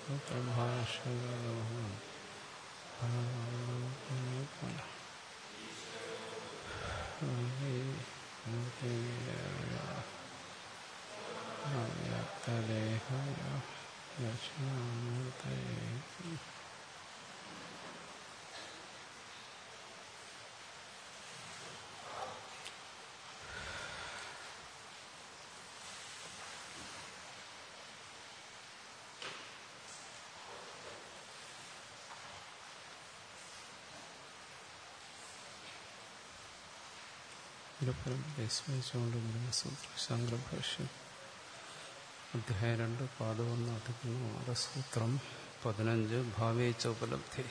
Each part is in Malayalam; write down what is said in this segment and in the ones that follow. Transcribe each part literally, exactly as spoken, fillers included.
വിസ്മരിച്ചുകൊണ്ട് ബ്രഹ്മസൂത്ര ശങ്കരഭാഷ്യം അധ്യായം രണ്ട് പാദം ഒന്ന് അധികം ആറ് സൂത്രം പതിനഞ്ച് ഭാവേച്ച ഉപലബ്ധി.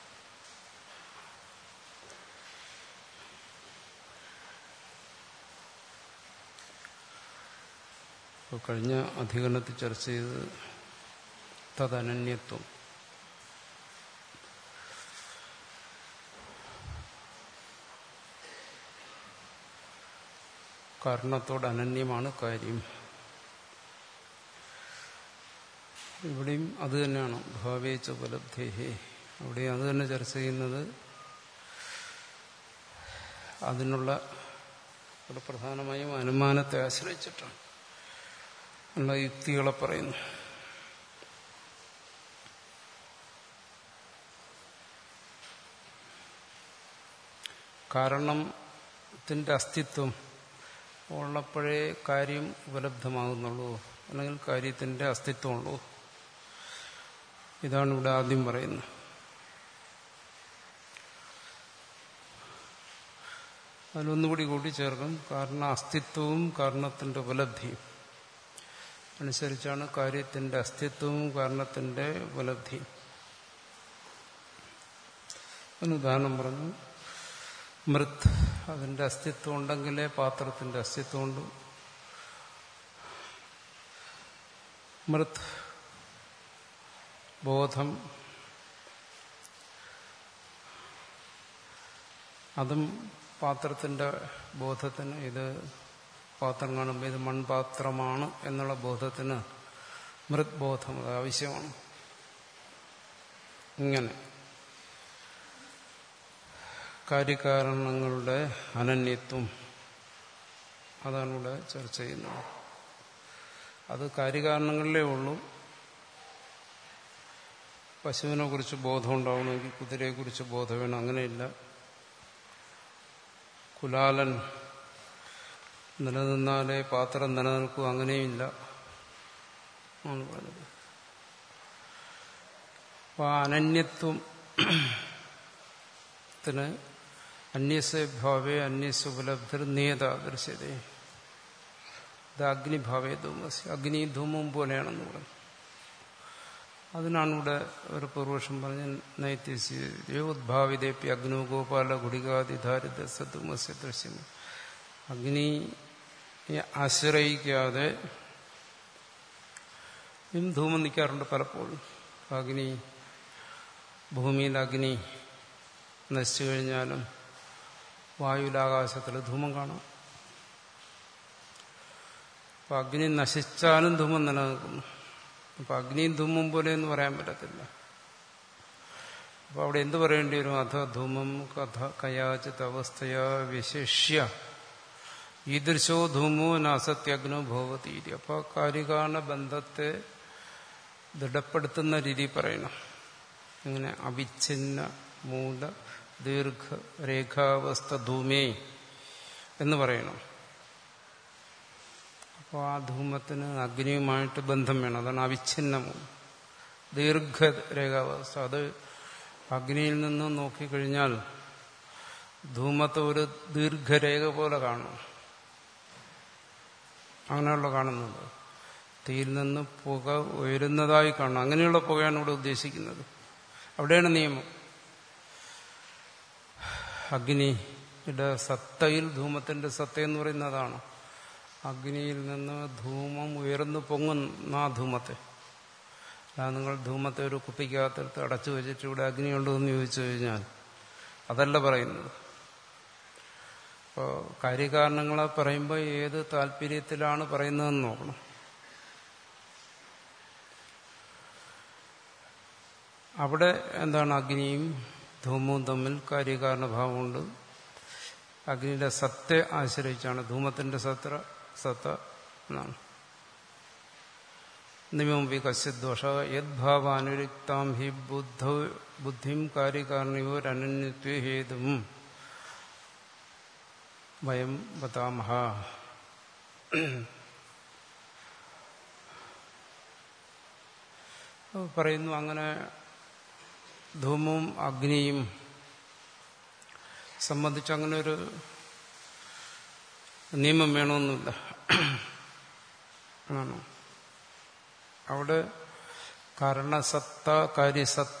ഇപ്പോൾ കഴിഞ്ഞ അധികരണത്തിൽ ചർച്ച ചെയ്ത് തദനന്യത്വം, കാരണത്തോട് അനന്യമാണ് കാര്യം. ഇവിടെയും അത് തന്നെയാണ് ഭാവേച്ച ഉപലബ്ധേഹേ. അവിടെയും അത് തന്നെ ചർച്ച ചെയ്യുന്നത്. അതിനുള്ള ഇവിടെ പ്രധാനമായും അനുമാനത്തെ ആശ്രയിച്ചിട്ടാണ് ഉള്ള യുക്തികളെ പറയുന്നു. കാരണത്തിന്റെ അസ്തിത്വം ഉള്ളപ്പോഴേ കാര്യം ഉപലബ്ധമാകുന്നുള്ളൂ, അല്ലെങ്കിൽ കാര്യത്തിന്റെ അസ്തിത്വമുള്ളൂ. ഇതാണ് ഇവിടെ ആദ്യം പറയുന്നത്. അതിലൊന്നുകൂടി കൂട്ടിച്ചേർക്കും. കാരണം അസ്തിത്വവും കാരണത്തിന്റെ ഉപലബ്ധിയും അനുസരിച്ചാണ് കാര്യത്തിന്റെ അസ്തിത്വവും കാരണത്തിന്റെ ഉപലബ്ധിയും. അതിന് ഉദാഹരണം പറഞ്ഞു. മൃത്, അതിന്റെ അസ്തിത്വം ഉണ്ടെങ്കിലേ പാത്രത്തിന്റെ അസ്തിത്വമുണ്ട്. മൃത് ബോധം, അതും പാത്രത്തിന്റെ ബോധത്തിന്, ഇത് പാത്രം കാണുമ്പോൾ ഇത് മൺപാത്രമാണ് എന്നുള്ള ബോധത്തിന് മൃത് ബോധം അത് ആവശ്യമാണ്. ഇങ്ങനെ കാര്യകാരണങ്ങളുടെ അനന്യത്വം, അതാണ് ഇവിടെ ചർച്ച ചെയ്യുന്നത്. അത് കാര്യകാരണങ്ങളിലേ ഉള്ളൂ. പശുവിനെ കുറിച്ച് ബോധം ഉണ്ടാവണമെങ്കിൽ കുതിരയെ കുറിച്ച് ബോധം വേണം, അങ്ങനെയില്ല. കുലാലൻ നിലനിന്നാലേ പാത്രം നിലനിൽക്കൂ, അങ്ങനെയുമില്ല ആണ് പറഞ്ഞത്. അപ്പൊ ആ അനന്യത്വത്തിന് അന്യസ്യ ഭാവേ അന്യസ്യ ഉപലബ്ധർ നിയത ദൃശ്യത. ഇത് അഗ്നിഭാവേ ധൂമസ്, അഗ്നി ധൂമം പോലെയാണെന്ന് പറഞ്ഞു. അതിനാണ് ഇവിടെ ഒരു പൂർവക്ഷം പറഞ്ഞ നൈത്യസ്യോദ്ഭാവിതേപ്പി അഗ്നോ ഗോപാല ഗുഡികാതിധാരിതസധൂമസ്യ ദൃശ്യം. അഗ്നിയെ ആശ്രയിക്കാതെ ധൂമം നിൽക്കാറുണ്ട് പലപ്പോഴും. അഗ്നി, ഭൂമിയിൽ അഗ്നി നശിച്ചു കഴിഞ്ഞാലും വായുലാകാശത്തിൽ ധൂമം കാണാം. അപ്പൊ അഗ്നി നശിച്ചാലും ധൂമം നിലനിൽക്കുന്നു. അപ്പൊ അഗ്നിയും ധൂമം പോലെ എന്ന് പറയാൻ പറ്റത്തില്ല. അപ്പൊ അവിടെ എന്ത് പറയേണ്ടി വരും? അഥ ധൂമം കഥ കയാചിത് അവസ്ഥയാ വിശേഷ്യ ഈദൃശോ ധൂമോ നാസത്യഗ്നോ ഭവതി. അപ്പൊ കാര്യകാരണ ബന്ധത്തെ ദൃഢപ്പെടുത്തുന്ന രീതി പറയണം. ഇങ്ങനെ അവിച്ഛിന്ന മൂല ദീർഘ രേഖാവസ്ഥ ധൂമേ എന്ന് പറയണം. അപ്പോൾ ആ ധൂമത്തിന് അഗ്നിയുമായിട്ട് ബന്ധം വേണം. അതാണ് അവിച്ഛിന്ന മൂലം ദീർഘ രേഖാവസ്ഥ. അത് അഗ്നിയിൽ നിന്ന് നോക്കിക്കഴിഞ്ഞാൽ ധൂമത്തെ ഒരു ദീർഘരേഖ പോലെ കാണും. അങ്ങനെയുള്ള കാണുന്നത് തീയിൽ നിന്ന് പുക ഉയരുന്നതായി കാണും. അങ്ങനെയുള്ള പുകയാണ് ഇവിടെ ഉദ്ദേശിക്കുന്നത്. അവിടെയാണ് നിയമം. അഗ്നിയുടെ സത്തയിൽ ധൂമത്തിന്റെ സത്ത എന്ന് പറയുന്നതാണ്. അഗ്നിയിൽ നിന്ന് ധൂമം ഉയർന്നു പൊങ്ങുന്ന ആ ധൂമത്തെ. അല്ല നിങ്ങൾ ധൂമത്തെ ഒരു കുപ്പിക്കകത്തെടുത്ത് അടച്ചു വെച്ചിട്ട് ഇവിടെ അഗ്നിയുണ്ടോ എന്ന് ചോദിച്ചു കഴിഞ്ഞാൽ അതല്ല പറയുന്നത്. അപ്പോൾ കാര്യകാരണങ്ങളെ പറയുമ്പോൾ ഏത് താല്പര്യത്തിലാണ് പറയുന്നതെന്ന് നോക്കണം. അവിടെ എന്താണ് അഗ്നിയും ധൂമവും തമ്മിൽ കാര്യകാരണഭാവമുണ്ട്. അഗ്നിയുടെ സത്തെ ആശ്രയിച്ചാണ് ധൂമത്തിന്റെ സത്ര സത്ത എന്നാണ്. നിമംബി കശ്യദോഷ യദ്ഭാവാനുരിക്താം ഹി ബുദ്ധ ബുദ്ധിം കാര്യകാരണയോരനന്യത്വേ ഹേതും വയം വതാമഹ. പറയുന്നു അങ്ങനെ ധൂമവും അഗ്നിയും സംബന്ധിച്ച് അങ്ങനെ ഒരു നിയമം വേണമെന്നില്ല. ആണോ? അവിടെ കാരണസത്ത കാര്യസത്ത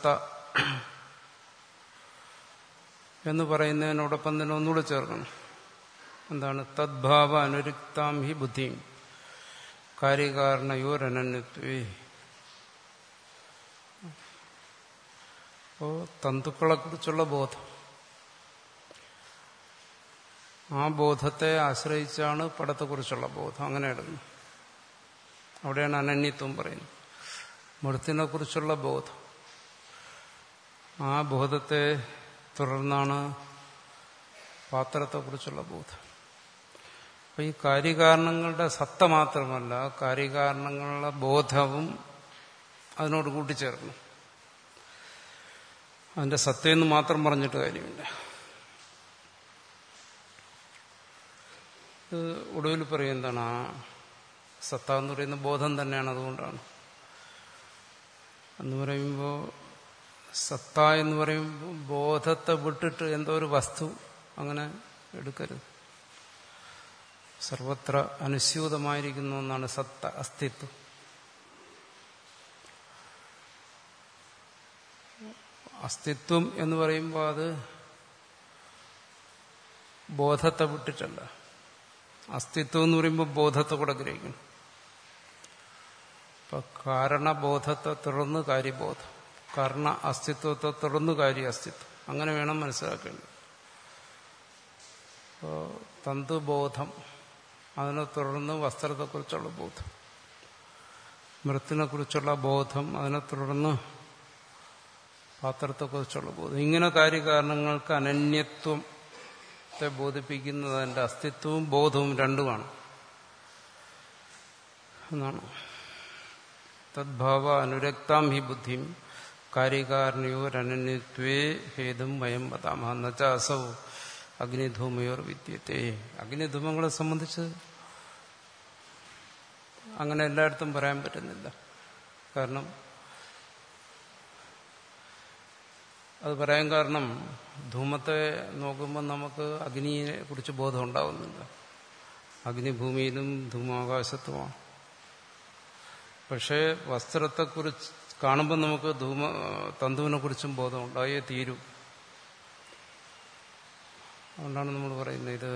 എന്ന് പറയുന്നതിനോടൊപ്പം തന്നെ ഒന്നുകൂടെ ചേർക്കണം. എന്താണ്? തദ്ഭാവ അനുരിക്താം ഹി ബുദ്ധിം കാര്യകാരണയോരനന്യത്വേ. അപ്പോ തന്തുക്കളെ കുറിച്ചുള്ള ബോധം, ആ ബോധത്തെ ആശ്രയിച്ചാണ് പടത്തെക്കുറിച്ചുള്ള ബോധം. അങ്ങനെ എടുക്കുന്നു. അവിടെയാണ് അനന്യത്വം പറയുന്നത്. മൃത്തിനെ കുറിച്ചുള്ള ബോധം, ആ ബോധത്തെ തുടർന്നാണ് പാത്രത്തെക്കുറിച്ചുള്ള ബോധം. അപ്പൊ ഈ കാര്യകാരണങ്ങളുടെ സത്ത മാത്രമല്ല, കാര്യകാരണങ്ങളുടെ ബോധവും അതിനോട് കൂട്ടിച്ചേർക്കണം. അതിന്റെ സത്തയെന്ന് മാത്രം പറഞ്ഞിട്ട് കാര്യമില്ല. ഒടുവിൽ പറയും എന്താണ്? ആ സത്ത എന്ന് പറയുന്ന ബോധം തന്നെയാണ്. അതുകൊണ്ടാണ് എന്ന് പറയുമ്പോൾ സത്ത എന്ന് പറയുമ്പോൾ ബോധത്തെ വിട്ടിട്ട് എന്തോ ഒരു വസ്തു അങ്ങനെ എടുക്കരുത്. സർവത്ര അനുസ്യൂതമായിരിക്കുന്ന ഒന്നാണ് സത്ത, അസ്തിത്വം. അസ്തിത്വം എന്ന് പറയുമ്പോൾ അത് ബോധത്തെ വിട്ടിട്ടല്ല. അസ്തിത്വം എന്ന് പറയുമ്പോൾ ബോധത്തെ കൂടെ ഗ്രഹിക്കണം. ഇപ്പൊ കാരണബോധത്തെ തുടർന്ന് കാര്യബോധം, കാരണ അസ്തിത്വത്തെ തുടർന്ന് കാര്യ അസ്തിത്വം, അങ്ങനെ വേണം മനസ്സിലാക്കേണ്ടത്. ഇപ്പോൾ തന്തുബോധം, അതിനെ തുടർന്ന് വസ്ത്രത്തെക്കുറിച്ചുള്ള ബോധം, മൃത്തിനെ കുറിച്ചുള്ള ബോധം, അതിനെ തുടർന്ന് പാത്രത്തെക്കുറിച്ചുള്ള ബോധം. ഇങ്ങനെ കാര്യകാരണങ്ങൾക്ക് അനന്യത്വത്തെ ബോധിപ്പിക്കുന്നത് അതിന്റെ അസ്തിത്വവും ബോധവും രണ്ടുമാണ് എന്നാണ്. തദ്ഭാവ അനുരക്താം ഹി ബുദ്ധിം കാര്യകാരണയോരനന്യത്വേ ഹേതും വയം വതാമഹ എന്നുവെച്ച അസൗ അഗ്നിധൂമയോർ വിദ്യത്തെ. അഗ്നിധൂമങ്ങളെ സംബന്ധിച്ച് അങ്ങനെ എല്ലായിടത്തും പറയാൻ പറ്റുന്നില്ല. കാരണം അത് പറയാൻ കാരണം ധൂമത്തെ നോക്കുമ്പോൾ നമുക്ക് അഗ്നിയെ കുറിച്ച് ബോധം ഉണ്ടാവുന്നില്ല. അഗ്നി ഭൂമിയിലും ധൂമാകാശത്തുമാണ്. പക്ഷേ വസ്ത്രത്തെക്കുറിച്ച് കാണുമ്പോൾ നമുക്ക് ധൂമ തന്തുവിനെ കുറിച്ചും ബോധം ഉണ്ടായേ തീരൂ. അതുകൊണ്ടാണ് നമ്മൾ പറയുന്നത് ഇത്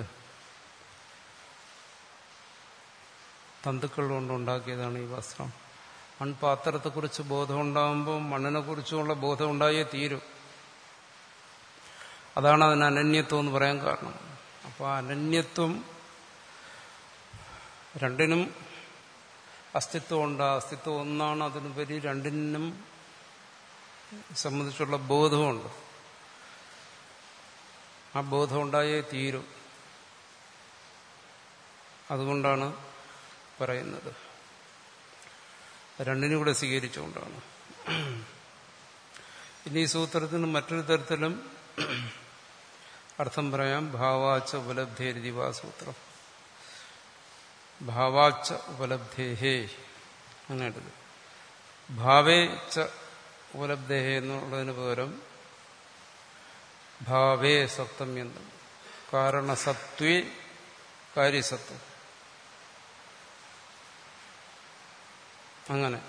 തന്തുക്കൾ കൊണ്ടുണ്ടാക്കിയതാണ് ഈ വസ്ത്രം. മൺപാത്രത്തെക്കുറിച്ച് ബോധം ഉണ്ടാകുമ്പോൾ മണ്ണിനെ കുറിച്ചുമുള്ള ബോധം ഉണ്ടായേ തീരൂ. അതാണ് അതിന് അനന്യത്വം എന്ന് പറയാൻ കാരണം. അപ്പോൾ ആ അനന്യത്വം രണ്ടിനും അസ്തിത്വമുണ്ട്. ആ അസ്തിത്വം ഒന്നാണ്. അതിനുപരി രണ്ടിനും സംബന്ധിച്ചുള്ള ബോധമുണ്ട്. ആ ബോധം ഉണ്ടായേ തീരും. അതുകൊണ്ടാണ് പറയുന്നത്. രണ്ടിനും കൂടെ സ്വീകരിച്ചുകൊണ്ടാണ്. ഇനി ഈ സൂത്രത്തിന് മറ്റൊരു തരത്തിലും അർത്ഥം പറയാം. ഭാവാച്ച ഉപലബ്ധേരിതി വാ സൂത്രം. ഭാവാച്ച ഉപലബ്ധേഹേ അങ്ങനെ എടുക്കും. ഭാവേ ച ഉപലബ്ധേഹേ എന്നുള്ളതിന് പകരം ഭാവേ സപ്തമ്യന്തം, കാരണസത്വേ കാര്യസത്വം, അങ്ങനെ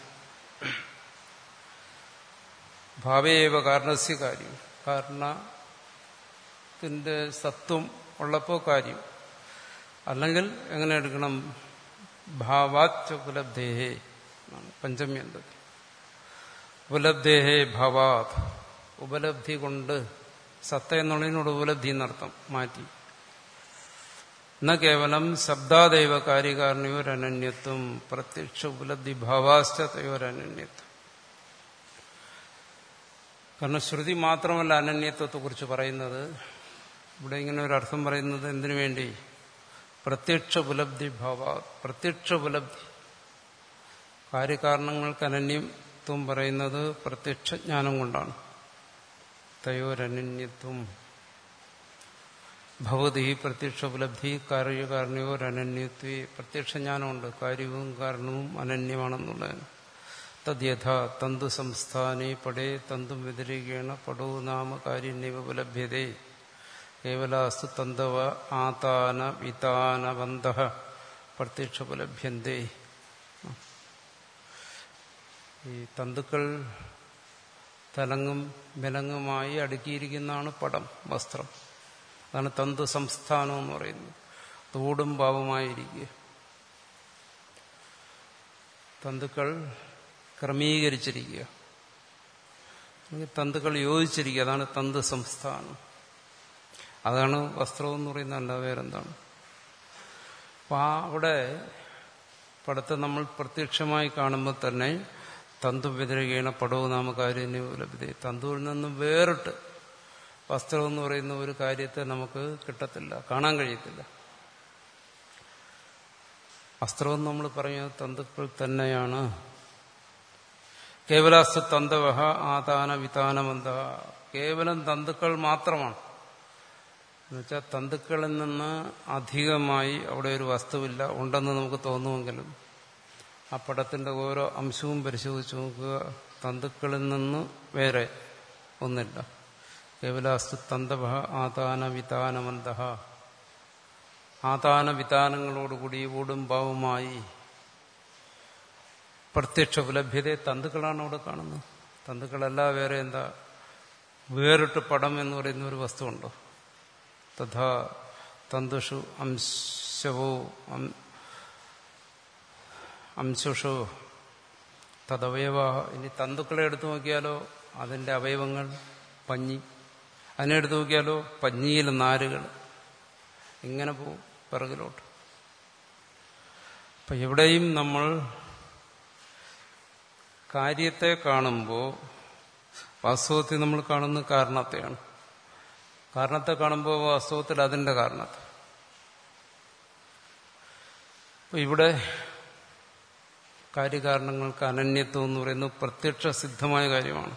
ഭാവേവ കാരണസ്യ കാര്യം. കാരണത്തിന്റെ സത്വം ഉള്ളപ്പോ കാര്യം. അല്ലെങ്കിൽ എങ്ങനെ എടുക്കണം? ഭാവാച്ച ഉപലബ്ധേഹേ, പഞ്ചമ്യന്തത്തിൽ ഉപലബ്ധേഹേ ഭാവാത്, ഉപലബ്ധി കൊണ്ട്. സത്ത എന്നുള്ളതിനോട് ഉപലബ്ധി എന്നർത്ഥം മാറ്റി. ന കേവലം ശബ്ദാദൈവ കാര്യകാരണയോരനന്യത്വം പ്രത്യക്ഷ ഉപലബ്ധി ഭാവാശ്ച തയോരനന്യത്വം. കാരണം ശ്രുതി മാത്രമല്ല അനന്യത്വത്തെക്കുറിച്ച് പറയുന്നത്. ഇവിടെ ഇങ്ങനെ ഒരു അർത്ഥം പറയുന്നത് എന്തിനു വേണ്ടി? പ്രത്യക്ഷ ഉപലബ്ധി ഭാവ, പ്രത്യക്ഷ ഉപലബ്ധി. കാര്യകാരണങ്ങൾക്ക് അനന്യത്വം പറയുന്നത് പ്രത്യക്ഷ ജ്ഞാനം കൊണ്ടാണ്. തയോരനന്യത്വം ഭവതി പ്രത്യക്ഷ ഉപലബ്ധി കാര്യകാരണയോരനന്യത്വേ. പ്രത്യക്ഷ ജ്ഞാനമുണ്ട്, കാര്യവും കാരണവും അനന്യമാണെന്നുള്ളതിന്. തദ്യഥ തന്തു സംസ്ഥാനെ പടേ തന്തും വ്യതിരികേണ പടോ നാമ കാര്യന്യവ ഉപലഭ്യതേ കേവലാസ്തു തന്തവ ആതാന വിതാനവന്തഃ പ്രത്യക്ഷ ഉപലഭ്യന്തേ. ഈ തന്തുക്കൾ തലങ്ങും വിലങ്ങുമായി അടുക്കിയിരിക്കുന്നതാണ് പടം, വസ്ത്രം. അതാണ് തന്തു സംസ്ഥാനം എന്ന് പറയുന്നത്. തോടും ഭാവമായിരിക്കുക, തന്തുക്കൾ ക്രമീകരിച്ചിരിക്കുക, തന്തുക്കൾ യോജിച്ചിരിക്കുക. അതാണ് തന്തു സംസ്ഥാനം. അതാണ് വസ്ത്രം എന്ന് പറയുന്നത്, അല്ല വേറെന്താണ്. അപ്പൊ ആ അവിടെ പടത്തെ നമ്മൾ പ്രത്യക്ഷമായി കാണുമ്പോൾ തന്നെ തന്തു വ്യതിരികേണ പടവും നാമ കാര്യം ലഭ്യത. തന്തുവിൽ നിന്നും വേറിട്ട് വസ്ത്രം എന്ന് പറയുന്ന ഒരു കാര്യത്തെ നമുക്ക് കിട്ടത്തില്ല, കാണാൻ കഴിയത്തില്ല. വസ്ത്രമെന്ന് നമ്മൾ പറയുന്നത് തന്തുക്കൾ തന്നെയാണ്. കേവലാസ്തു തന്തവഹ ആതാന വിതാനമന്ത. കേവലം തന്തുക്കൾ മാത്രമാണ്. എന്നുവെച്ചാൽ തന്തുക്കളിൽ നിന്ന് അധികമായി അവിടെ ഒരു വസ്തുവില്ല, ഉണ്ടെന്ന് നമുക്ക് തോന്നുമെങ്കിലും ആ പടത്തിന്റെ ഓരോ അംശവും പരിശോധിച്ച് നോക്കുക, തന്തുക്കളിൽ നിന്ന് വേറെ ഒന്നില്ല. കേവലാസ്തു തന്തവ ആതാന വിതാനമന്ത. ആതാന വിതാനങ്ങളോടുകൂടി ഊടും ഭാവമായി പ്രത്യക്ഷ ഉപലഭ്യതയെ തന്തുക്കളാണ് അവിടെ കാണുന്നത്. തന്തുക്കളല്ല വേറെ എന്താ? വേറിട്ട് പടം എന്ന് പറയുന്ന ഒരു വസ്തുവുണ്ടോ? തഥാ തന്തുഷു അംശവോ അംശുഷു തദവയവാഹ. ഇനി തന്തുക്കളെ എടുത്തു നോക്കിയാലോ അതിന്റെ അവയവങ്ങൾ പഞ്ഞി, അതിനെ എടുത്തു നോക്കിയാലോ പഞ്ഞിയിൽ നാരുകൾ, ഇങ്ങനെ പോവും പിറകിലോട്ട്. അപ്പൊ എവിടെയും നമ്മൾ കാര്യത്തെ കാണുമ്പോൾ വാസ്തവത്തിൽ നമ്മൾ കാണുന്ന കാരണത്തെയാണ്. കാരണത്തെ കാണുമ്പോൾ വാസ്തവത്തിൽ അതിന്റെ കാരണത്തെ. അപ്പൊ ഇവിടെ കാര്യകാരണങ്ങൾക്ക് അനന്യത്വം എന്ന് പറയുന്നത് പ്രത്യക്ഷ സിദ്ധമായ കാര്യമാണ്.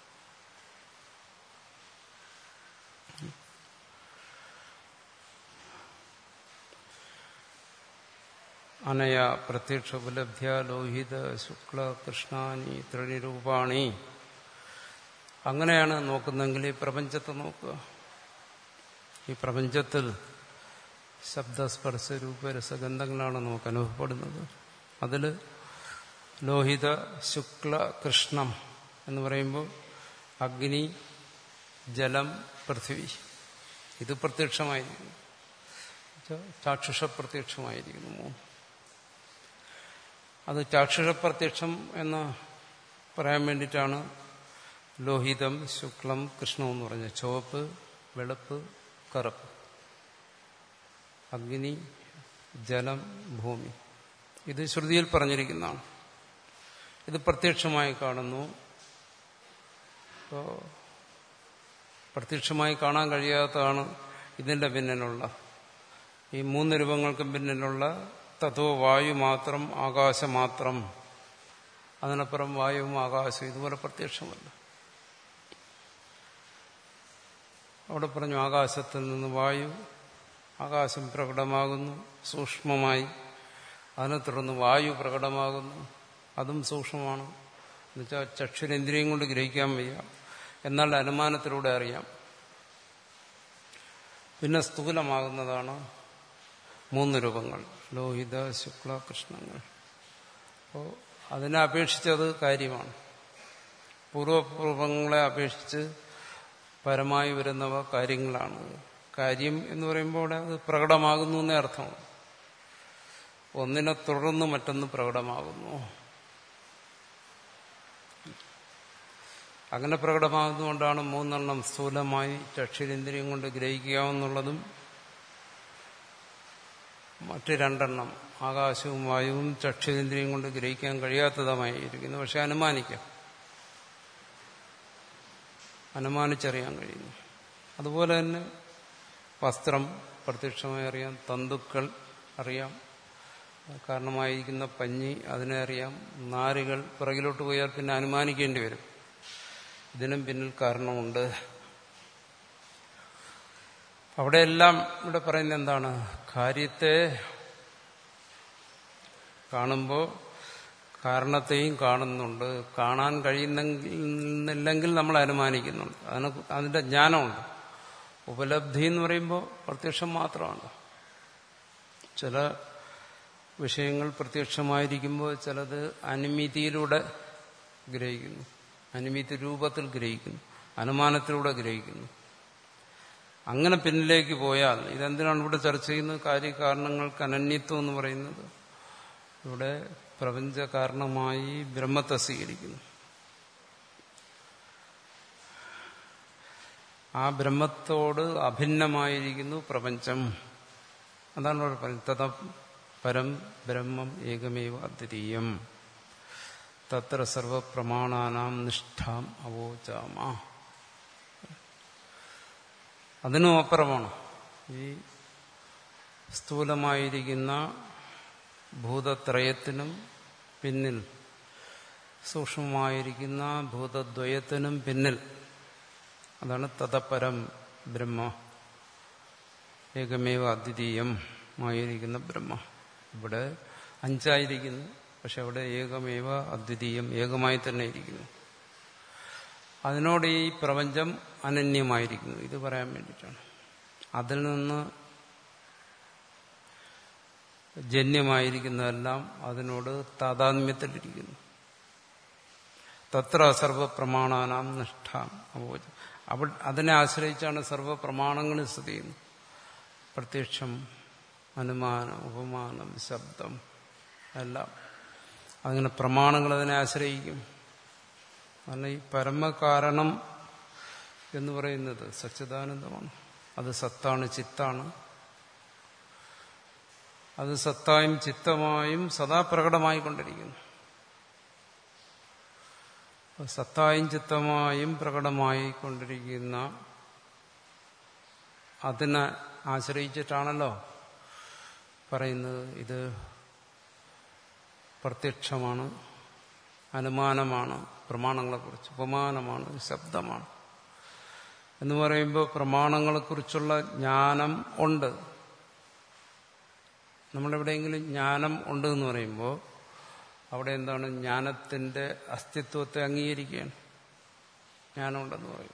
അനയ പ്രത്യക്ഷ ഉപലബ്ധ്യ ലോഹിത ശുക്ല കൃഷ്ണാനി ത്രിനിരൂപാണി. അങ്ങനെയാണ് നോക്കുന്നെങ്കിൽ ഈ പ്രപഞ്ചത്തെ നോക്കുക. ഈ പ്രപഞ്ചത്തിൽ ശബ്ദസ്പർശ രൂപരസഗന്ധങ്ങളാണ് നമുക്ക് അനുഭവപ്പെടുന്നത്. അതിൽ ലോഹിത ശുക്ല കൃഷ്ണം എന്ന് പറയുമ്പോൾ അഗ്നി, ജലം, പൃഥ്വി ഇത് പ്രത്യക്ഷമായിരിക്കുന്നു. ചാക്ഷുഷ പ്രത്യക്ഷമായിരിക്കുന്നു മൂന്ന്. അത് ചാക്ഷുഷ പ്രത്യക്ഷം എന്ന് പറയാൻ വേണ്ടിയിട്ടാണ് ലോഹിതം ശുക്ലം കൃഷ്ണം എന്ന് പറഞ്ഞത്. ചുവപ്പ്, വെളുപ്പ്, കറുപ്പ്. അഗ്നി, ജലം, ഭൂമി ഇത് ശ്രുതിയിൽ പറഞ്ഞിരിക്കുന്നതാണ്. ഇത് പ്രത്യക്ഷമായി കാണുന്നു. അപ്പോൾ പ്രത്യക്ഷമായി കാണാൻ കഴിയാത്തതാണ് ഇതിന്റെ പിന്നിലുള്ള ഈ മൂന്ന് രൂപങ്ങൾക്കും പിന്നിലുള്ള തതോ വായു മാത്രം ആകാശം മാത്രം. അതിനപ്പുറം വായുവും ആകാശവും ഇതുപോലെ പ്രത്യക്ഷമല്ല. അവിടെ പറഞ്ഞു ആകാശത്തിൽ നിന്ന് വായു, ആകാശം പ്രകടമാകുന്നു സൂക്ഷ്മമായി. അതിനെ തുടർന്ന് വായു പ്രകടമാകുന്നു, അതും സൂക്ഷ്മമാണ്. എന്നുവെച്ചാൽ ചക്ഷുരേന്ദ്രിയം കൊണ്ട് ഗ്രഹിക്കാൻ വയ്യ, എന്നാൽ അനുമാനത്തിലൂടെ അറിയാം. പിന്നെ സ്ഥൂലമാകുന്നതാണ് മൂന്ന് രൂപങ്ങൾ, ലോഹിത ശുക്ല കൃഷ്ണങ്ങൾ. അപ്പോൾ അതിനെ അപേക്ഷിച്ചത് കാര്യമാണ്. പൂർവപൂർവങ്ങളെ അപേക്ഷിച്ച് പരമായി വരുന്നവ കാര്യങ്ങളാണ്. കാര്യം എന്ന് പറയുമ്പോൾ അവിടെ അത് പ്രകടമാകുന്നു എന്നേ അർത്ഥമാണ്. ഒന്നിനെ തുടർന്ന് മറ്റൊന്ന് പ്രകടമാകുന്നു. അങ്ങനെ പ്രകടമാകുന്നതുകൊണ്ടാണ് മൂന്നെണ്ണം സ്ഥൂലമായി ചക്ഷുരേന്ദ്രിയം കൊണ്ട് ഗ്രഹിക്കാവുന്നുള്ളതും മറ്റ് രണ്ടെണ്ണം ആകാശവും വായുവും ചക്ഷുരേന്ദ്രിയം കൊണ്ട് ഗ്രഹിക്കാൻ കഴിയാത്തതുമായിരിക്കുന്നു. പക്ഷെ അനുമാനിക്കാം. അനുമാനിച്ചറിയാൻ കഴിയുന്നു. അതുപോലെ തന്നെ വസ്ത്രം പ്രത്യക്ഷമായി അറിയാം, തന്തുക്കൾ അറിയാം, കാരണമായിരിക്കുന്ന പഞ്ഞി അതിനെ അറിയാം, നാരുകൾ പിറകിലോട്ട് പോയാൽ പിന്നെ അനുമാനിക്കേണ്ടി വരും, ഇതിനും പിന്നിൽ കാരണമുണ്ട്. അവിടെയെല്ലാം ഇവിടെ പറയുന്നത് എന്താണ്? കാര്യത്തെ കാണുമ്പോൾ കാരണത്തെയും കാണുന്നുണ്ട്. കാണാൻ കഴിയുന്നില്ലെങ്കിൽ നമ്മൾ അനുമാനിക്കുന്നുണ്ട്. അതിന് അതിന്റെ ജ്ഞാനമുണ്ട്. ഉപലബ്ധി എന്ന് പറയുമ്പോൾ പ്രത്യക്ഷം മാത്രമാണ്. ചില വിഷയങ്ങൾ പ്രത്യക്ഷമായിരിക്കുമ്പോൾ ചിലത് അനുമിതിയിലൂടെ ഗ്രഹിക്കുന്നു, അനുമിതി രൂപത്തിൽ ഗ്രഹിക്കുന്നു, അനുമാനത്തിലൂടെ ഗ്രഹിക്കുന്നു. അങ്ങനെ പിന്നിലേക്ക് പോയാൽ, ഇതെന്തിനാണ് ഇവിടെ ചർച്ച ചെയ്യുന്നത്? കാര്യകാരണങ്ങൾക്ക് അനന്യത്വം എന്ന് പറയുന്നത് ഇവിടെ പ്രപഞ്ച കാരണമായി ബ്രഹ്മത്തെ സ്വീകരിക്കുന്നു. ആ ബ്രഹ്മത്തോട് അഭിന്നമായിരിക്കുന്നു പ്രപഞ്ചം. അതാണ് ഇവിടെ പറയുന്നത്. തഥ പരം ബ്രഹ്മം ഏകമേവ അദ്വിതീയം തത്ര സർവപ്രമാണാനാം നിഷ്ഠാം അവോചാമ. അതിനും അപ്പുറമാണ് ഈ സ്ഥൂലമായിരിക്കുന്ന ഭൂതത്രയത്തിനും പിന്നിൽ, സൂക്ഷ്മമായിരിക്കുന്ന ഭൂതദ്വയത്തിനും പിന്നിൽ. അതാണ് തതപരം ബ്രഹ്മ ഏകമേവ അദ്വിതീയം ആയിരിക്കുന്ന ബ്രഹ്മ. ഇവിടെ അഞ്ചായിരിക്കുന്നു, പക്ഷെ അവിടെ ഏകമേവ അദ്വിതീയം, ഏകമായി തന്നെ ഇരിക്കുന്നു. അതിനോട് ഈ പ്രപഞ്ചം അനന്യമായിരിക്കുന്നു. ഇത് പറയാൻ വേണ്ടിയിട്ടാണ്. അതിൽ നിന്ന് ജന്യമായിരിക്കുന്നതെല്ലാം അതിനോട് താതാത്മ്യത്തിലിരിക്കുന്നു. തത്ര സർവപ്രമാണാനാം നിഷ്ഠാം അവോചം. അവ അതിനെ ആശ്രയിച്ചാണ് സർവപ്രമാണങ്ങളും സ്ഥിതി ചെയ്യുന്നത്. പ്രത്യക്ഷം, അനുമാനം, ഉപമാനം, ശബ്ദം എല്ലാം അങ്ങനെ പ്രമാണങ്ങൾ അതിനെ ആശ്രയിക്കും. കാരണം ഈ പരമകാരണം എന്ന് പറയുന്നത് സച്ചിദാനന്ദമാണ്. അത് സത്താണ്, ചിത്താണ്. അത് സത്തായും ചിത്തമായും സദാ പ്രകടമായിക്കൊണ്ടിരിക്കുന്നു. സത്തായും ചിത്തമായും പ്രകടമായിക്കൊണ്ടിരിക്കുന്ന അതിനെ ആശ്രയിച്ചിട്ടാണല്ലോ പറയുന്നത് ഇത് പ്രത്യക്ഷമാണ്, അനുമാനമാണ്, പ്രമാണങ്ങളെക്കുറിച്ച് ഉപമാനമാണ്, ശബ്ദമാണ് എന്ന് പറയുമ്പോൾ പ്രമാണങ്ങളെക്കുറിച്ചുള്ള ജ്ഞാനം ഉണ്ട്. നമ്മളെവിടെയെങ്കിലും ജ്ഞാനം ഉണ്ട് എന്ന് പറയുമ്പോൾ അവിടെ എന്താണ്? ജ്ഞാനത്തിന്റെ അസ്തിത്വത്തെ അംഗീകരിക്കുകയാണ്. ജ്ഞാനമുണ്ടെന്ന് പറയും.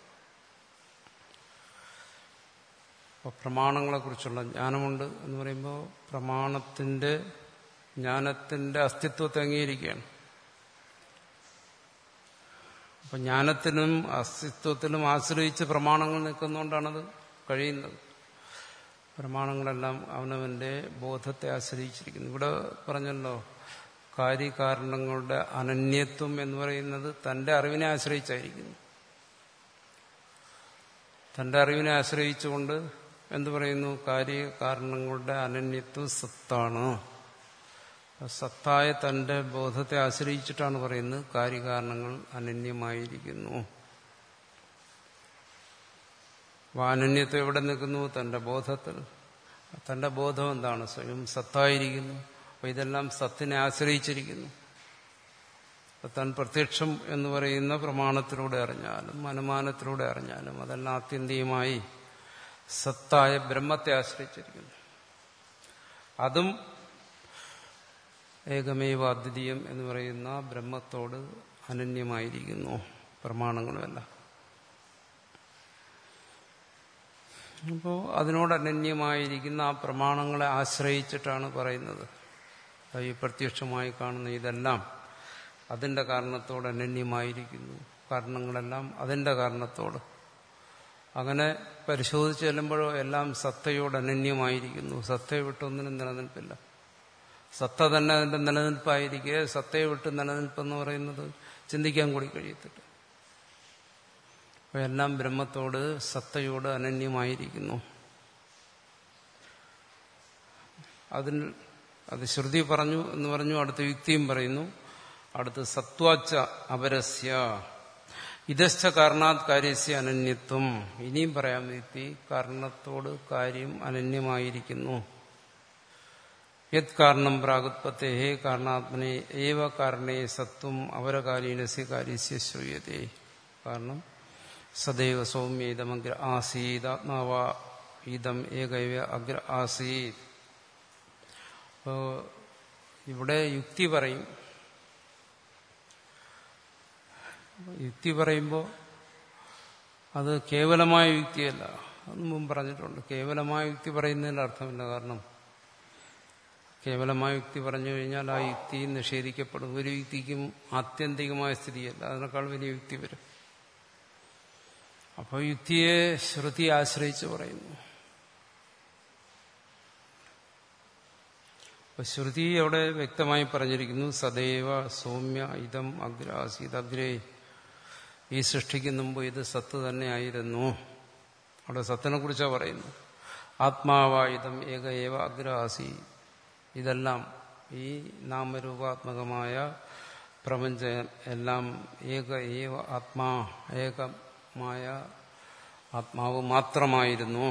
അപ്പോൾ പ്രമാണങ്ങളെക്കുറിച്ചുള്ള ജ്ഞാനമുണ്ട് എന്ന് പറയുമ്പോൾ പ്രമാണത്തിന്റെ ജ്ഞാനത്തിന്റെ അസ്തിത്വത്തെ അംഗീകരിക്കുകയാണ്. അപ്പൊ ജ്ഞാനത്തിനും അസ്തിത്വത്തിനും ആശ്രയിച്ച് പ്രമാണങ്ങൾ നിൽക്കുന്നതുകൊണ്ടാണത് കഴിയുന്നത്. പ്രമാണങ്ങളെല്ലാം അവനവന്റെ ബോധത്തെ ആശ്രയിച്ചിരിക്കുന്നു. ഇവിടെ പറഞ്ഞല്ലോ, കാര്യകാരണങ്ങളുടെ അനന്യത്വം എന്ന് പറയുന്നത് തന്റെ അറിവിനെ ആശ്രയിച്ചായിരിക്കുന്നു. തന്റെ അറിവിനെ ആശ്രയിച്ചുകൊണ്ട് എന്തു പറയുന്നു? കാര്യകാരണങ്ങളുടെ അനന്യത്വം സത്താണ്. സത്തായ തന്റെ ബോധത്തെ ആശ്രയിച്ചിട്ടാണ് പറയുന്നത് കാര്യകാരണങ്ങൾ അനന്യമായിരിക്കുന്നു. അനന്യത്വം എവിടെ നിൽക്കുന്നു? തന്റെ ബോധത്തിൽ. തന്റെ ബോധം എന്താണ്? സ്വയം സത്തായിരിക്കുന്നു. അപ്പൊ ഇതെല്ലാം സത്തിനെ ആശ്രയിച്ചിരിക്കുന്നു. താൻ പ്രത്യക്ഷം എന്ന് പറയുന്ന പ്രമാണത്തിലൂടെ അറിഞ്ഞാലും അനുമാനത്തിലൂടെ അറിഞ്ഞാലും അതെല്ലാം ആത്യന്തികമായി സത്തായ ബ്രഹ്മത്തെ ആശ്രയിച്ചിരിക്കുന്നു. അതും ഏകമേവ അദ്വിതീയം എന്ന് പറയുന്ന ബ്രഹ്മത്തോട് അനന്യമായിരിക്കുന്നു പ്രമാണങ്ങളുമെല്ലാം. അപ്പോൾ അതിനോട് അനന്യമായിരിക്കുന്ന ആ പ്രമാണങ്ങളെ ആശ്രയിച്ചിട്ടാണ് പറയുന്നത്. ഈ പ്രത്യക്ഷമായി കാണുന്ന ഇതെല്ലാം അതിന്റെ കാരണത്തോട് അനന്യമായിരിക്കുന്നു. കാരണങ്ങളെല്ലാം അതിന്റെ കാരണത്തോട്. അങ്ങനെ പരിശോധിച്ച് ചെല്ലുമ്പോഴോ എല്ലാം സത്തയോട് അനന്യമായിരിക്കുന്നു. സത്തയെ വിട്ടൊന്നിനും നിലനിൽപ്പില്ല. സത്ത തന്നെ അതിന്റെ നിലനിൽപ്പായിരിക്കെ സത്തയെ വിട്ട് നിലനിൽപ്പെന്ന് പറയുന്നത് ചിന്തിക്കാൻ കൂടി കഴിയത്തില്ല. അപ്പോൾ എല്ലാം ബ്രഹ്മത്തോട് സത്തയോട് അനന്യമായിരിക്കുന്നു. അതിൽ അത് ശ്രുതി പറഞ്ഞു എന്ന് പറഞ്ഞു. അടുത്ത യുക്തിയും പറയുന്നു. അടുത്ത് സത്വാച്ച അപരസ്യ ഇതശ്ച കാരണാത് കാര്യസ്യ അനന്യത്വം. ഇനിയും പറയാം, യുക്തി കാരണത്തോട് കാര്യം അനന്യമായിരിക്കുന്നു. യത് കാരണം പ്രാഗുത്പത്തേ കാരണാത്മനെ ഏവ കാരണേ സത്വം അവരകാലീനസ്യ കാര്യസ്യ ശ്രൂയതേ. കാരണം സദൈവ സൗമ്യ ഇതമഗ്ര ആസീത് ആത്മാവാ ഇതം ഏകൈവ അഗ്ര ആസീത്. അപ്പോൾ ഇവിടെ യുക്തി പറയും. യുക്തി പറയുമ്പോൾ അത് കേവലമായ യുക്തിയല്ല. അത് മുമ്പ് പറഞ്ഞിട്ടുണ്ട്. കേവലമായ യുക്തി പറയുന്നതിന് അർത്ഥമില്ല. കാരണം കേവലമായ യുക്തി പറഞ്ഞു കഴിഞ്ഞാൽ ആ യുക്തി നിഷേധിക്കപ്പെടും. ഒരു യുക്തിക്കും ആത്യന്തികമായ സ്ഥിതിയല്ല, അതിനേക്കാൾ വലിയ യുക്തി വരും. അപ്പോൾ യുക്തിയെ ശ്രുതി ആശ്രയിച്ച് പറയുന്നു. അപ്പൊ ശ്രുതി അവിടെ വ്യക്തമായി പറഞ്ഞിരിക്കുന്നു, സദൈവ സൗമ്യ ഇതം അഗ്രാസീത്. അഗ്രേ, ഈ സൃഷ്ടിക്ക് മുമ്പ് ഇത് സത്ത് തന്നെയായിരുന്നു. അവിടെ സത്തിനെ കുറിച്ചാണ് പറയുന്നു. ആത്മാവായുധം ഏക ഏവ അഗ്രാസി. ഇതെല്ലാം ഈ നാമരൂപാത്മകമായ പ്രപഞ്ചം എല്ലാം ഏക ഏവ ആത്മാ, ഏകമായ ആത്മാവ് മാത്രമായിരുന്നു.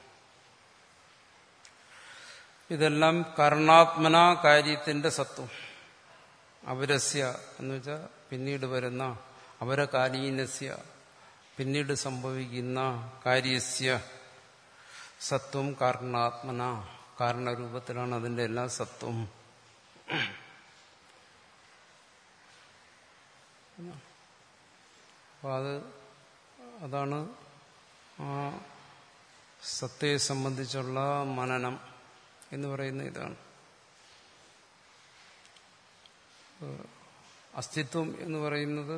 ഇതെല്ലാം കർണാത്മന കാര്യത്തിന്റെ സത്വം. അവരസ്യ എന്ന് വെച്ചാൽ പിന്നീട് വരുന്ന, അവരകാലീനസ്യ പിന്നീട് സംഭവിക്കുന്ന കാര്യസ്യ സത്വം കാരണാത്മന, കാരണരൂപത്തിലാണ് അതിന്റെ എല്ലാം സത്വം. അപ്പൊ അത് അതാണ് ആ സത്തയെ സംബന്ധിച്ചുള്ള മനനം എന്ന് പറയുന്ന ഇതാണ്. അസ്തിത്വം എന്ന് പറയുന്നത്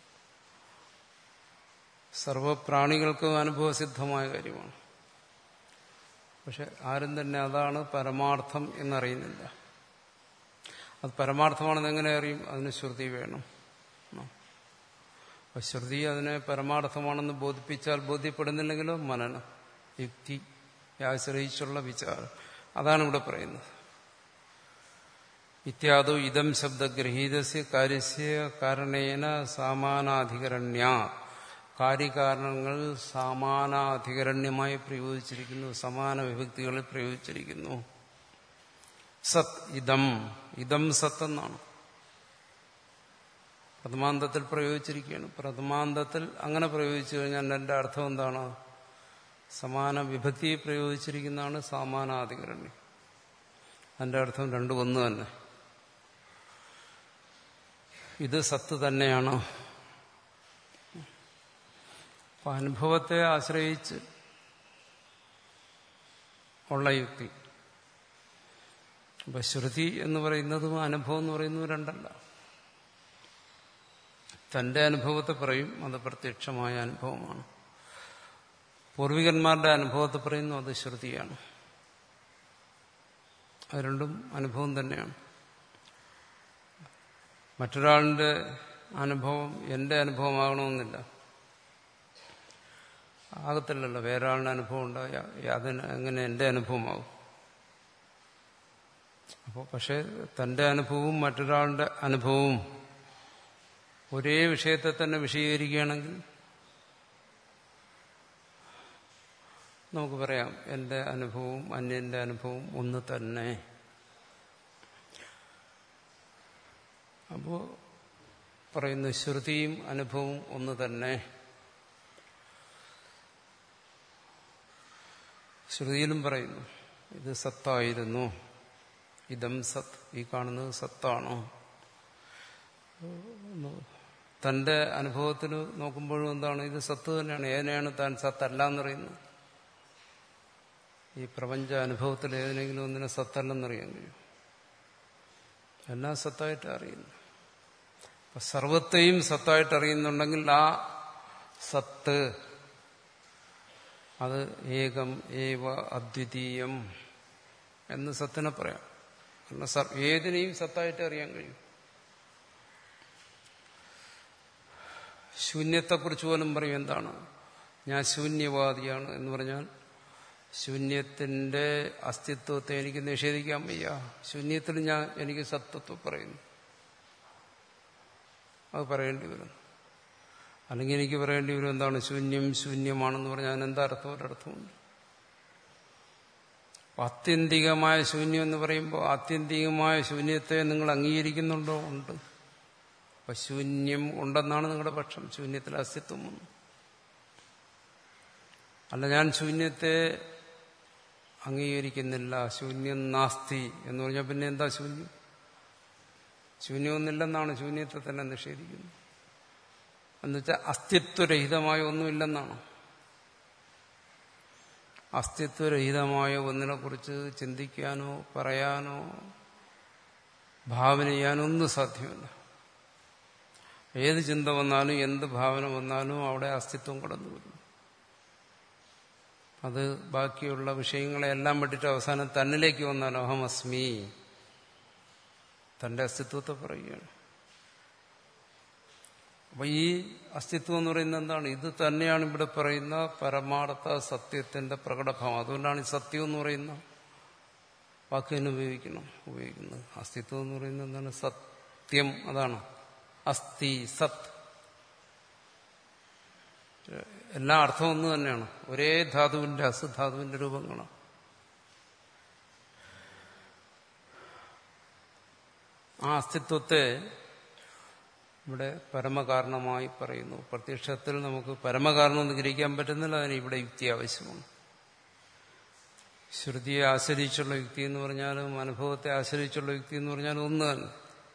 സർവപ്രാണികൾക്കും അനുഭവസിദ്ധമായ കാര്യമാണ്. പക്ഷെ ആരും തന്നെ അതാണ് പരമാർത്ഥം എന്നറിയുന്നില്ല. അത് പരമാർത്ഥമാണെന്ന് എങ്ങനെ അറിയും? അതിന് ശ്രുതി വേണം. അപ്പൊ ശ്രുതി അതിനെ പരമാർത്ഥമാണെന്ന് ബോധിപ്പിച്ചാൽ ബോധ്യപ്പെടുന്നില്ലെങ്കിലോ മനനം, യുക്തി ആശ്രയിച്ചുള്ള വിചാരം. അതാണ് ഇവിടെ പറയുന്നത്. ഇത്യാദോ ഇതം ശബ്ദഗ്രഹീതസ്യ കാര്യസ്യ കാരണേന സമാനാധികരണ്യ. കാര്യകാരണങ്ങൾ സമാനാധികരണ്യമായി പ്രയോഗിച്ചിരിക്കുന്നു, സമാന വിഭക്തികളിൽ പ്രയോഗിച്ചിരിക്കുന്നു. സത് ഇതം, ഇതം സത്ത് എന്നാണ് പ്രഥമാന്തത്തിൽ പ്രയോഗിച്ചിരിക്കുകയാണ്. പ്രഥമാന്തത്തിൽ അങ്ങനെ പ്രയോഗിച്ചു കഴിഞ്ഞാൽ എൻ്റെ അർത്ഥം എന്താണ്? സമാന വിഭക്തി പ്രയോഗിച്ചിരിക്കുന്നതാണ് സമാനാധികരണ്യം. അതിൻ്റെ അർത്ഥം രണ്ടും ഒന്ന് തന്നെ. ഇത് സത്ത് തന്നെയാണ്. അപ്പൊ അനുഭവത്തെ ആശ്രയിച്ച് ഉള്ള യുക്തി. അപ്പൊ ശ്രുതി എന്ന് പറയുന്നതും അനുഭവം എന്ന് പറയുന്നതും രണ്ടല്ല. തന്റെ അനുഭവത്തെ പറയും, അത് പ്രത്യക്ഷമായ അനുഭവമാണ്. പൂർവികന്മാരുടെ അനുഭവത്തെ പറയുന്നു, അത് ശ്രുതിയാണ്. അത് രണ്ടും അനുഭവം തന്നെയാണ്. മറ്റൊരാളുടെ അനുഭവം എന്റെ അനുഭവമാകണമെന്നില്ല. ആകത്തില്ലല്ലോ. വേറെ ആളുടെ അനുഭവം ഉണ്ടായ അതിന് എങ്ങനെ എന്റെ അനുഭവമാകും? അപ്പോൾ പക്ഷെ തന്റെ അനുഭവവും മറ്റൊരാളുടെ അനുഭവവും ഒരേ വിഷയത്തെ തന്നെ വിശദീകരിക്കുകയാണെങ്കിൽ നമുക്ക് പറയാം എന്റെ അനുഭവവും അന്യന്റെ അനുഭവവും ഒന്ന് തന്നെ. അപ്പോൾ പറയുന്നു ശ്രുതിയും അനുഭവവും ഒന്ന് തന്നെ. ശ്രുതിയിലും പറയുന്നു ഇത് സത്തായിരുന്നു, ഇതം സത്ത്, ഈ കാണുന്നത് സത്താണോ. തന്റെ അനുഭവത്തിൽ നോക്കുമ്പോഴും എന്താണ്? ഇത് സത്ത് തന്നെയാണ്. ഏതിനെയാണ് താൻ സത്തല്ല എന്നറിയുന്നത്? ഈ പ്രപഞ്ച അനുഭവത്തിൽ ഏതിനെങ്കിലും ഒന്നിനെ സത്തല്ലെന്നറിയാൻ കഴിയും? എല്ലാം സത്തായിട്ട് അറിയുന്നു. അപ്പൊ സർവത്തെയും സത്തായിട്ട് അറിയുന്നുണ്ടെങ്കിൽ ആ സത്ത് അത് ഏകം ഏവ അദ്വിതീയം എന്ന് സത്തിനെ പറയാം. കാരണം ഏതിനെയും സത്തായിട്ട് അറിയാൻ കഴിയും. ശൂന്യത്തെക്കുറിച്ച് പോലും പറയും. എന്താണ്? ഞാൻ ശൂന്യവാദിയാണ് എന്ന് പറഞ്ഞാൽ ശൂന്യത്തിന്റെ അസ്തിത്വത്തെ എനിക്ക് നിഷേധിക്കാൻ വയ്യ. ശൂന്യത്തിൽ ഞാൻ എനിക്ക് സത്വത്വം പറയുന്നു, അത് പറയേണ്ടി വരുന്നു. അല്ലെങ്കിൽ എനിക്ക് പറയേണ്ടി വരും എന്താണ് ശൂന്യം ശൂന്യമാണെന്ന് പറഞ്ഞാൽ അതിനെന്താ അർത്ഥം? ഒരർത്ഥമുണ്ട്. ആത്യന്തികമായ ശൂന്യം എന്ന് പറയുമ്പോൾ ആത്യന്തികമായ ശൂന്യത്തെ നിങ്ങൾ അംഗീകരിക്കുന്നുണ്ടോ? ഉണ്ട്. അപ്പൊ ശൂന്യം ഉണ്ടെന്നാണ് നിങ്ങളുടെ പക്ഷം. ശൂന്യത്തിൽ അസ്തിത്വം വന്നു. അല്ല, ഞാൻ ശൂന്യത്തെ അംഗീകരിക്കുന്നില്ല, ശൂന്യം നാസ്തി എന്ന് പറഞ്ഞാൽ പിന്നെ എന്താ ശൂന്യം? ശൂന്യമൊന്നുമില്ലെന്നാണ് ശൂന്യത്തെ തന്നെ നിഷേധിക്കുന്നത്. എന്നുവെച്ചാൽ അസ്തിത്വരഹിതമായ ഒന്നുമില്ലെന്നാണ്. അസ്തിത്വരഹിതമായ ഒന്നിനെ കുറിച്ച് ചിന്തിക്കാനോ പറയാനോ ഭാവന ചെയ്യാനോ ഒന്നും സാധ്യമല്ല. ഏത് ചിന്ത വന്നാലും എന്ത് ഭാവന വന്നാലും അവിടെ അസ്തിത്വം കടന്നു വരുന്നു. അത് ബാക്കിയുള്ള വിഷയങ്ങളെല്ലാം വിട്ടിട്ട് അവസാനം തന്നിലേക്ക് വന്നാൽ അഹമസ്മി, തന്റെ അസ്തിത്വത്തെ പറയുകയാണ്. അപ്പൊ ഈ അസ്തിത്വം എന്ന് പറയുന്നത് എന്താണ്? ഇത് തന്നെയാണ് ഇവിടെ പറയുന്ന പരമാർത്ഥ സത്യത്തിന്റെ പ്രകടഭാവം. അതുകൊണ്ടാണ് ഈ സത്യം എന്ന് പറയുന്ന വാക്കിനെ ഉപയോഗിക്കണം ഉപയോഗിക്കുന്നത്. അസ്തിത്വം എന്ന് പറയുന്നത് എന്താണ്? സത്യം. അതാണ് അസ്ഥി, സത്. എല്ലാ അർത്ഥവും ഒന്ന് തന്നെയാണ്. ഒരേ ധാതുവിന്റെ അസുധാതുവിന്റെ രൂപങ്ങളാണ്. ആ അസ്തിത്വത്തെ ഇവിടെ പരമകാരണമായി പറയുന്നു. പ്രത്യക്ഷത്തിൽ നമുക്ക് പരമകാരണമെന്ന് ഗ്രഹിക്കാൻ പറ്റുന്നില്ല. അതിന് ഇവിടെ യുക്തി ആവശ്യമാണ്. ശ്രുതിയെ ആശ്രയിച്ചുള്ള യുക്തി എന്ന് പറഞ്ഞാലും അനുഭവത്തെ ആശ്രയിച്ചുള്ള യുക്തി എന്ന് പറഞ്ഞാലും ഒന്ന് തന്നെ.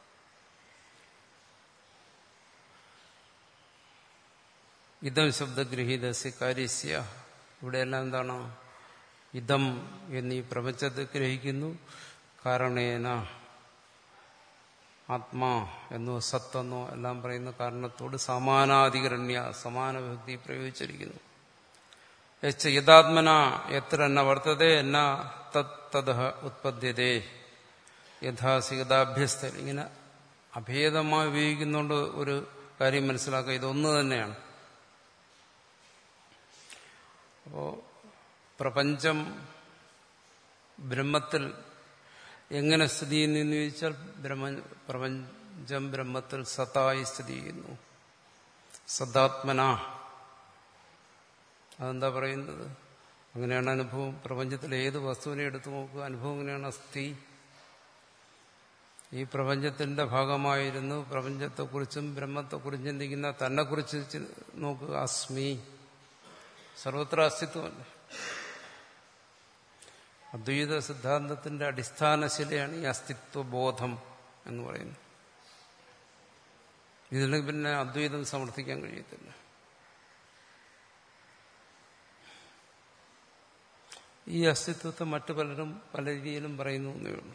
ഇതം ശബ്ദഗ്രഹീതസ്യ കാര്യസ്യ, ഇവിടെയെല്ലാം എന്താണ്? ഇതം എന്നീ പ്രപഞ്ചത്തെ ഗ്രഹിക്കുന്നു. കാരണേന, ആത്മാ എന്നോ സത്തെന്നോ എല്ലാം പറയുന്ന കാരണത്തോട് സമാനാധികരണ്യ, സമാന വിഭക്തി പ്രയോഗിച്ചിരിക്കുന്നു. യഥാത്മന എത്ര എന്ന വർത്തതേ എന്ന തത് ഉത്പദ്യതേ യഥാസി യഥാഭ്യസ്ത. ഇങ്ങനെ അഭേദമായി ഉപയോഗിക്കുന്നുണ്ട്. ഒരു കാര്യം മനസ്സിലാക്കുക, ഇതൊന്നു തന്നെയാണ്. അപ്പോ പ്രപഞ്ചം ബ്രഹ്മത്തിൽ എങ്ങനെ സ്ഥിതി ചെയ്യുന്നു എന്ന് ചോദിച്ചാൽ ബ്രഹ്മ പ്രപഞ്ചം ബ്രഹ്മത്തിൽ സത്തായി സ്ഥിതി ചെയ്യുന്നു. സദാത്മന. അതെന്താ പറയുന്നത്? അങ്ങനെയാണ് അനുഭവം. പ്രപഞ്ചത്തിലെ ഏത് വസ്തുവിനെ എടുത്തു നോക്കുക, അനുഭവം എങ്ങനെയാണ്? അസ്ഥി. ഈ പ്രപഞ്ചത്തിന്റെ ഭാഗമായിരുന്നു പ്രപഞ്ചത്തെക്കുറിച്ചും ബ്രഹ്മത്തെക്കുറിച്ചും ചിന്തിക്കുന്ന തന്നെക്കുറിച്ച് നോക്കുക, അസ്മി. സർവത്ര അസ്തിത്വമല്ലേ. അദ്വൈത സിദ്ധാന്തത്തിന്റെ അടിസ്ഥാനശിലയാണ് ഈ അസ്തിത്വബോധം എന്ന് പറയുന്നത്. ഇതിന് പിന്നെ അദ്വൈതം സമർത്ഥിക്കാൻ കഴിയത്തില്ല. ഈ അസ്തിത്വത്തെ മറ്റു പലരും പല രീതിയിലും പറയുന്നു എന്നേ ഉള്ളൂ.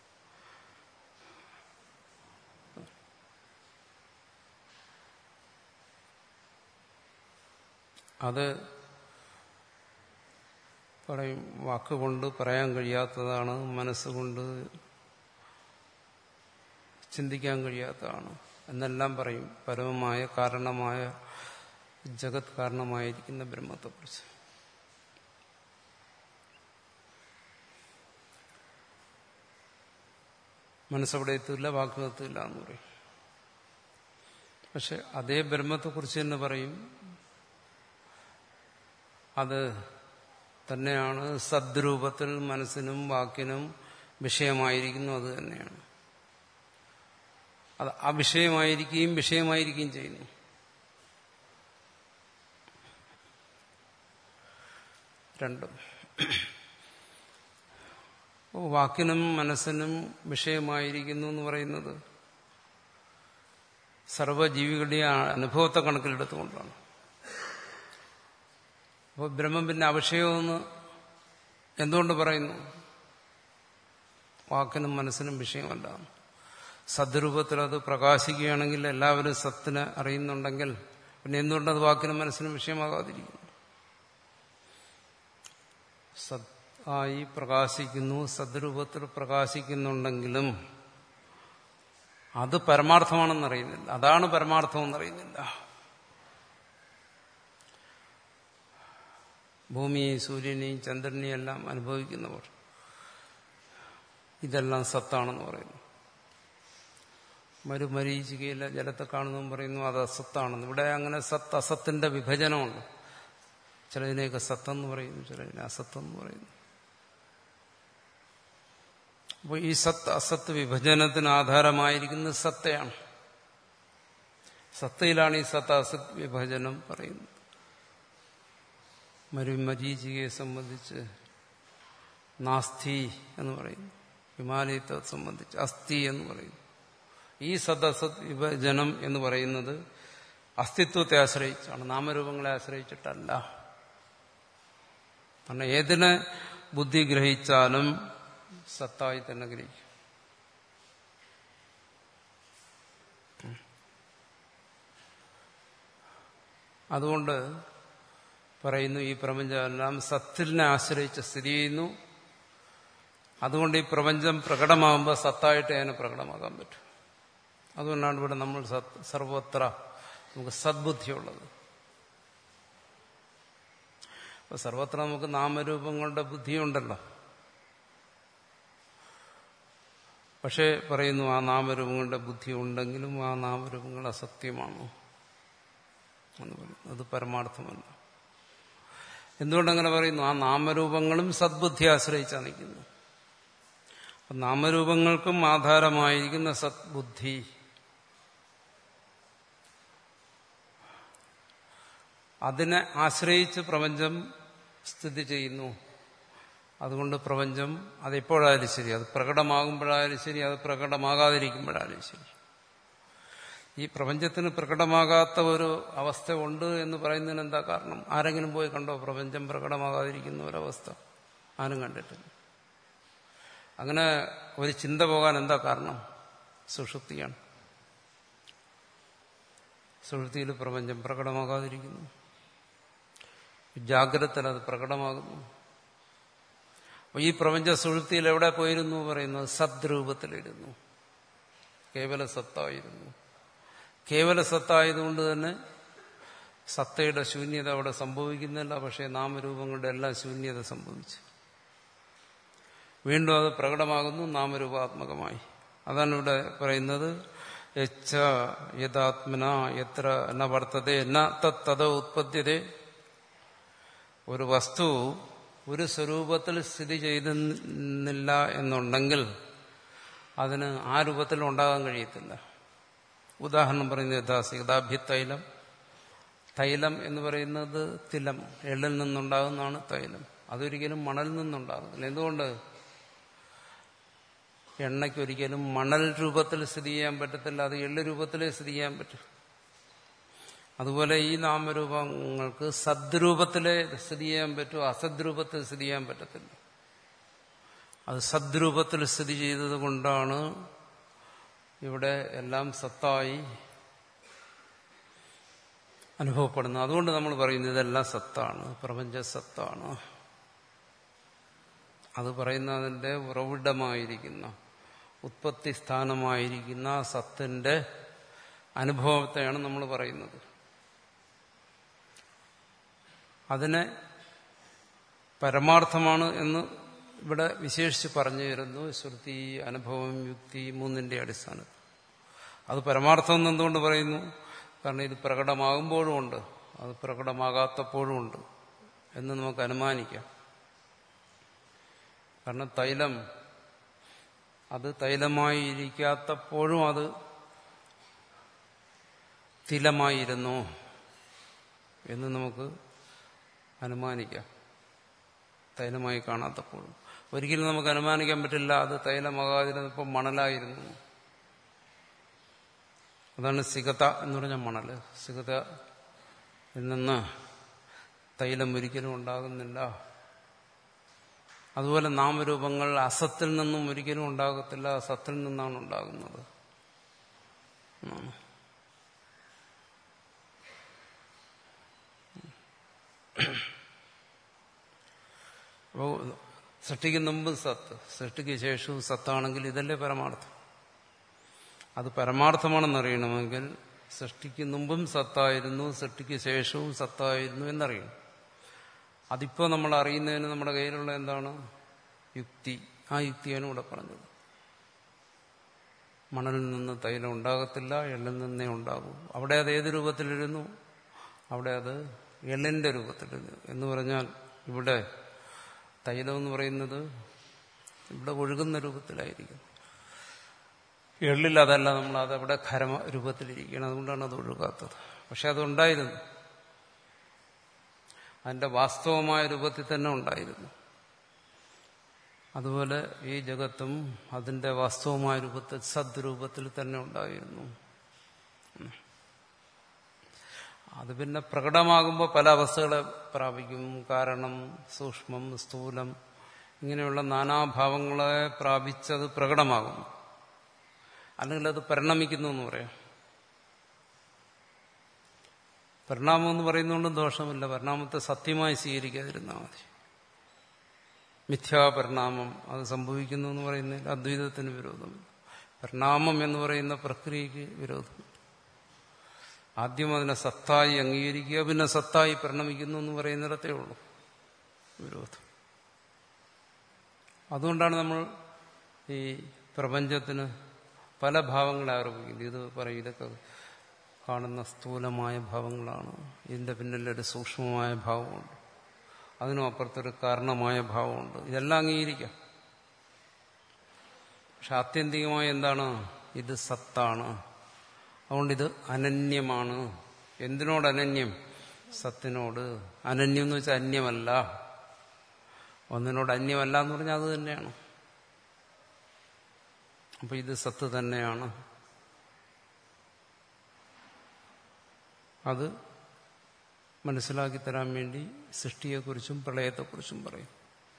അത് പറയും വാക്കുകൊണ്ട് പറയാൻ കഴിയാത്തതാണ്, മനസ്സുകൊണ്ട് ചിന്തിക്കാൻ കഴിയാത്തതാണ് എന്നെല്ലാം പറയും. പരമമായ കാരണമായ ജഗത് കാരണമായിരിക്കുന്ന ബ്രഹ്മത്തെക്കുറിച്ച്. മനസ്സവിടെ എത്തില്ല, വാക്കുകത്തില്ല എന്ന് പറയും. പക്ഷെ അതേ ബ്രഹ്മത്തെക്കുറിച്ച് തന്നെ പറയും, അത് തന്നെയാണ് സദ്രൂപത്തിൽ മനസ്സിനും വാക്കിനും വിഷയമായിരിക്കുന്നു. അത് തന്നെയാണ്. അത് അവിഷയമായിരിക്കുകയും വിഷയമായിരിക്കുകയും ചെയ്യുന്നു. രണ്ടും. വാക്കിനും മനസ്സിനും വിഷയമായിരിക്കുന്നു എന്ന് പറയുന്നത് സർവ്വജീവികളുടെ അനുഭവത്തെ കണക്കിലെടുത്തുകൊണ്ടാണ്. അപ്പോൾ ബ്രഹ്മം പിന്നെ അവിഷയമെന്ന് എന്തുകൊണ്ട് പറയുന്നു? വാക്കിനും മനസ്സിനും വിഷയമല്ല. സദ്രൂപത്തിൽ അത് പ്രകാശിക്കുകയാണെങ്കിൽ, എല്ലാവരും സത്തിനെ അറിയുന്നുണ്ടെങ്കിൽ പിന്നെ എന്തുകൊണ്ടത് വാക്കിനും മനസ്സിനും വിഷയമാകാതിരിക്കുന്നു? സത് ആയി പ്രകാശിക്കുന്നു, സദ്രൂപത്തിൽ പ്രകാശിക്കുന്നുണ്ടെങ്കിലും അത് പരമാർത്ഥമാണെന്നറിയുന്നില്ല. അതാണ് പരമാർത്ഥമെന്നറിയുന്നില്ല. ഭൂമിയെയും സൂര്യനെയും ചന്ദ്രനെയും എല്ലാം അനുഭവിക്കുന്നവർ ഇതെല്ലാം സത്താണെന്ന് പറയുന്നു. മരുമരീചികയിലെ ജലത്തെ കാണുന്നതും പറയുന്നു അത് അസത്താണെന്ന്. ഇവിടെ അങ്ങനെ സത്ത് അസത്തിന്റെ വിഭജനമുണ്ട്. ചിലതിനെയൊക്കെ സത്തെന്ന് പറയുന്നു, ചിലതിനെ അസത്തെന്ന് പറയുന്നു. അപ്പോൾ ഈ സത്ത് അസത്ത് വിഭജനത്തിന് ആധാരമായിരിക്കുന്നത് സത്തയാണ്. സത്തയിലാണ് ഈ സത്ത് അസത്ത് വിഭജനം പറയുന്നത്. മരുമരീചികയെ സംബന്ധിച്ച് നാസ്തി എന്ന് പറയുന്നു, ഹിമാലയത്തെ സംബന്ധിച്ച് അസ്ഥി എന്ന് പറയുന്നു. ഈ സദസത് വിഭജനം എന്ന് പറയുന്നത് അസ്തിത്വത്തെ ആശ്രയിച്ചാണ്, നാമരൂപങ്ങളെ ആശ്രയിച്ചിട്ടല്ല. കാരണം ഏതിനെ ബുദ്ധി ഗ്രഹിച്ചാലും സത്തായി തന്നെ ഗ്രഹിക്കും. അതുകൊണ്ട് പറയുന്നു ഈ പ്രപഞ്ചമെല്ലാം സത്തിനെ ആശ്രയിച്ച് സ്ഥിതി ചെയ്യുന്നു. അതുകൊണ്ട് ഈ പ്രപഞ്ചം പ്രകടമാകുമ്പോൾ സത്തായിട്ട് അതിനെ പ്രകടമാകാൻ പറ്റും. അതുകൊണ്ടാണ് ഇവിടെ നമ്മൾ സർവത്ര നമുക്ക് സദ്ബുദ്ധിയുള്ളത്. അപ്പൊ സർവത്ര നമുക്ക് നാമരൂപങ്ങളുടെ ബുദ്ധിയുണ്ടല്ലോ. പക്ഷേ പറയുന്നു ആ നാമരൂപങ്ങളുടെ ബുദ്ധി ഉണ്ടെങ്കിലും ആ നാമരൂപങ്ങൾ അസത്യമാണ് എന്ന് പറയുന്നു. അത് പരമാർത്ഥമല്ല. എന്തുകൊണ്ടങ്ങനെ പറയുന്നു? ആ നാമരൂപങ്ങളും സദ്ബുദ്ധി ആശ്രയിച്ചാണ് നിൽക്കുന്നത്. നാമരൂപങ്ങൾക്കും ആധാരമായിരിക്കുന്ന സദ്ബുദ്ധി അതിനെ ആശ്രയിച്ച് പ്രപഞ്ചം സ്ഥിതി ചെയ്യുന്നു. അതുകൊണ്ട് പ്രപഞ്ചം അതെപ്പോഴായാലും ശരി, അത് പ്രകടമാകുമ്പോഴായാലും ശരി, അത് പ്രകടമാകാതിരിക്കുമ്പോഴായാലും ശരി, ഈ പ്രപഞ്ചത്തിന് പ്രകടമാകാത്ത ഒരു അവസ്ഥ ഉണ്ട് എന്ന് പറയുന്നതിന് എന്താ കാരണം? ആരെങ്കിലും പോയി കണ്ടോ പ്രപഞ്ചം പ്രകടമാകാതിരിക്കുന്ന ഒരവസ്ഥ? ആരും കണ്ടിട്ടില്ല. അങ്ങനെ ഒരു ചിന്ത പോകാൻ എന്താ കാരണം? സുഷുപ്തിയാണ്. സുഷുപ്തിയിൽ പ്രപഞ്ചം പ്രകടമാകാതിരിക്കുന്നു, ജാഗ്രതയിൽ അത് പ്രകടമാകുന്നു. അപ്പൊ ഈ പ്രപഞ്ച സുഷുപ്തിയിൽ എവിടെ പോയിരുന്നു പറയുന്നത്? സദ്രൂപത്തിലിരുന്നു, കേവല സത്തായിരുന്നു. കേവല സത്തായതുകൊണ്ട് തന്നെ സത്തയുടെ ശൂന്യത അവിടെ സംഭവിക്കുന്നില്ല. പക്ഷേ നാമരൂപങ്ങളുടെ എല്ലാം ശൂന്യത സംഭവിച്ചു. വീണ്ടും അത് പ്രകടമാകുന്നു നാമരൂപാത്മകമായി. അതാണ് ഇവിടെ പറയുന്നത്. യച്ഛ യഥാത്മന എത്ര ന വർത്തതേ ന തത് ഉത്പദ്യതേ. ഒരു വസ്തു ഒരു സ്വരൂപത്തിൽ സ്ഥിതി ചെയ്യുന്നില്ല എന്നുണ്ടെങ്കിൽ അതിന് ആ രൂപത്തിൽ ഉണ്ടാകാൻ കഴിയത്തില്ല. ഉദാഹരണം പറയുന്നത് യഥാസികതാഭ്യത്തൈലം. തൈലം എന്ന് പറയുന്നത് തിലം, എള്ളിൽ നിന്നുണ്ടാകുന്നതാണ് തൈലം. അതൊരിക്കലും മണലിൽ നിന്നുണ്ടാകുന്നില്ല. എന്തുകൊണ്ട്? എണ്ണയ്ക്കൊരിക്കലും മണൽ രൂപത്തിൽ സ്ഥിതി ചെയ്യാൻ പറ്റത്തില്ല, അത് എള്ള് രൂപത്തിലേ സ്ഥിതി ചെയ്യാൻ പറ്റും. അതുപോലെ ഈ നാമരൂപങ്ങൾക്ക് സദ്രൂപത്തിലേ സ്ഥിതി ചെയ്യാൻ പറ്റും, അസദ്രൂപത്തിൽ സ്ഥിതി ചെയ്യാൻ പറ്റത്തില്ല. അത് സദ്രൂപത്തിൽ സ്ഥിതി ചെയ്തത് കൊണ്ടാണ് ഇവിടെ എല്ലാം സത്തായി അനുഭവപ്പെടുന്നത്. അതുകൊണ്ട് നമ്മൾ പറയുന്നത് ഇതെല്ലാം സത്താണ്, പ്രപഞ്ച സത്താണ്. അത് പറയുന്നതിന്റെ ഉറവിടമായിരിക്കുന്ന, ഉത്പത്തി സ്ഥാനമായിരിക്കുന്ന സത്തിന്റെ അനുഭവത്തെയാണ് നമ്മൾ പറയുന്നത്. അതിനെ പരമാർത്ഥമാണ് എന്ന് ഇവിടെ വിശേഷിച്ച് പറഞ്ഞു തരുന്നു. ശ്രുതി, അനുഭവം, യുക്തി മൂന്നിന്റെ അടിസ്ഥാനത്തിൽ അത് പരമാർത്ഥം എന്ന് എന്തുകൊണ്ട് പറയുന്നു? കാരണം ഇത് പ്രകടമാകുമ്പോഴും ഉണ്ട്, അത് പ്രകടമാകാത്തപ്പോഴും ഉണ്ട് എന്ന് നമുക്ക് അനുമാനിക്കാം. കാരണം തൈലം അത് തൈലമായി ഇരിക്കാത്തപ്പോഴും അത് തിലമായിരുന്നു എന്ന് നമുക്ക് അനുമാനിക്കാം. തൈലമായി കാണാത്തപ്പോഴും ഒരിക്കലും നമുക്ക് അനുമാനിക്കാൻ പറ്റില്ല അത് തൈലമാകാതിരുന്നപ്പോൾ മണലായിരുന്നു. അതാണ് സികത എന്ന് പറഞ്ഞ മണല്. സികതയിൽ നിന്ന് തൈലം ഒരിക്കലും ഉണ്ടാകുന്നില്ല. അതുപോലെ നാമരൂപങ്ങൾ അസത്തിൽ നിന്നും ഒരിക്കലും ഉണ്ടാകത്തില്ല, സത്തിൽ നിന്നാണ് ഉണ്ടാകുന്നത്. അപ്പോ സൃഷ്ടിക്ക് മുമ്പ് സത്ത്, സൃഷ്ടിക്ക് ശേഷവും സത്താണെങ്കിൽ ഇതല്ലേ പരമാർത്ഥം. അത് പരമാർത്ഥമാണെന്നറിയണമെങ്കിൽ സൃഷ്ടിക്ക് മുമ്പും സത്തായിരുന്നു, സൃഷ്ടിക്ക് ശേഷവും സത്തായിരുന്നു എന്നറിയണം. അതിപ്പോ നമ്മൾ അറിയുന്നതിന് നമ്മുടെ കയ്യിലുള്ള എന്താണ്? യുക്തി. ആ യുക്തിയാണ് ഇവിടെ പറഞ്ഞത്. മണലിൽ നിന്ന് തൈലം ഉണ്ടാകത്തില്ല, എള്ളിൽ നിന്നേ ഉണ്ടാകൂ. അവിടെ അത് ഏത് രൂപത്തിലിരുന്നു? അവിടെ അത് എള്ളിന്റെ രൂപത്തിലിരുന്നു. എന്ന് പറഞ്ഞാൽ ഇവിടെ തൈലം എന്ന് പറയുന്നത് ഇവിടെ ഒഴുകുന്ന രൂപത്തിലായിരിക്കും. എള്ളിൽ അതല്ല, നമ്മൾ അതവിടെ ഖരമ രൂപത്തിലിരിക്കണം. അതുകൊണ്ടാണ് അത് ഒഴുകാത്തത്. പക്ഷെ അതുണ്ടായിരുന്നു, അതിന്റെ വാസ്തവമായ രൂപത്തിൽ തന്നെ ഉണ്ടായിരുന്നു. അതുപോലെ ഈ ജഗത്തും അതിന്റെ വാസ്തവമായ രൂപത്തിൽ സദ്രൂപത്തിൽ തന്നെ ഉണ്ടായിരുന്നു. അത് പിന്നെ പ്രകടമാകുമ്പോൾ പല അവസ്ഥകളെ പ്രാപിക്കും. കാരണം, സൂക്ഷ്മം, സ്ഥൂലം, ഇങ്ങനെയുള്ള നാനാഭാവങ്ങളെ പ്രാപിച്ചത് പ്രകടമാകുന്നു. അല്ലെങ്കിൽ അത് പരിണമിക്കുന്നു എന്ന് പറയാം. പരിണാമം എന്ന് പറയുന്നതുകൊണ്ടും ദോഷമില്ല. പരിണാമത്തെ സത്യമായി സ്വീകരിക്കാതിരുന്നാൽ മതി. മിഥ്യാപരിണാമം അത് സംഭവിക്കുന്നു എന്ന് പറയുന്നതിൽ അദ്വൈതത്തിന് വിരോധമില്ല. പരിണാമം എന്ന് പറയുന്ന പ്രക്രിയക്ക് വിരോധമില്ല. ആദ്യം അതിനെ സത്തായി അംഗീകരിക്കുക, പിന്നെ സത്തായി പരിണമിക്കുന്നു എന്ന് പറയുന്നിടത്തേ ഉള്ളൂ വിരോധം. അതുകൊണ്ടാണ് നമ്മൾ ഈ പ്രപഞ്ചത്തിന് പല ഭാവങ്ങളെ ആരോപിക്കുന്നത്. ഇത് പറയും, ഇതൊക്കെ കാണുന്ന സ്ഥൂലമായ ഭാവങ്ങളാണ്, ഇതിന്റെ പിന്നിലൊരു സൂക്ഷ്മമായ ഭാവമുണ്ട്, അതിനും അപ്പുറത്തൊരു കാരണമായ ഭാവമുണ്ട്. ഇതെല്ലാം അംഗീകരിക്കാം. പക്ഷെ ആത്യന്തികമായി എന്താണ്? ഇത് സത്താണ്. അതുകൊണ്ട് ഇത് അനന്യമാണ്. എന്തിനോട് അനന്യം? സത്തിനോട്. അനന്യം എന്ന് വെച്ചാൽ അന്യമല്ല. ഒന്നിനോട് അന്യമല്ല എന്ന് പറഞ്ഞാൽ അത് തന്നെയാണ്. അപ്പൊ ഇത് സത്ത് തന്നെയാണ്. അത് മനസ്സിലാക്കി തരാൻ വേണ്ടി സൃഷ്ടിയെക്കുറിച്ചും പ്രളയത്തെക്കുറിച്ചും പറയും.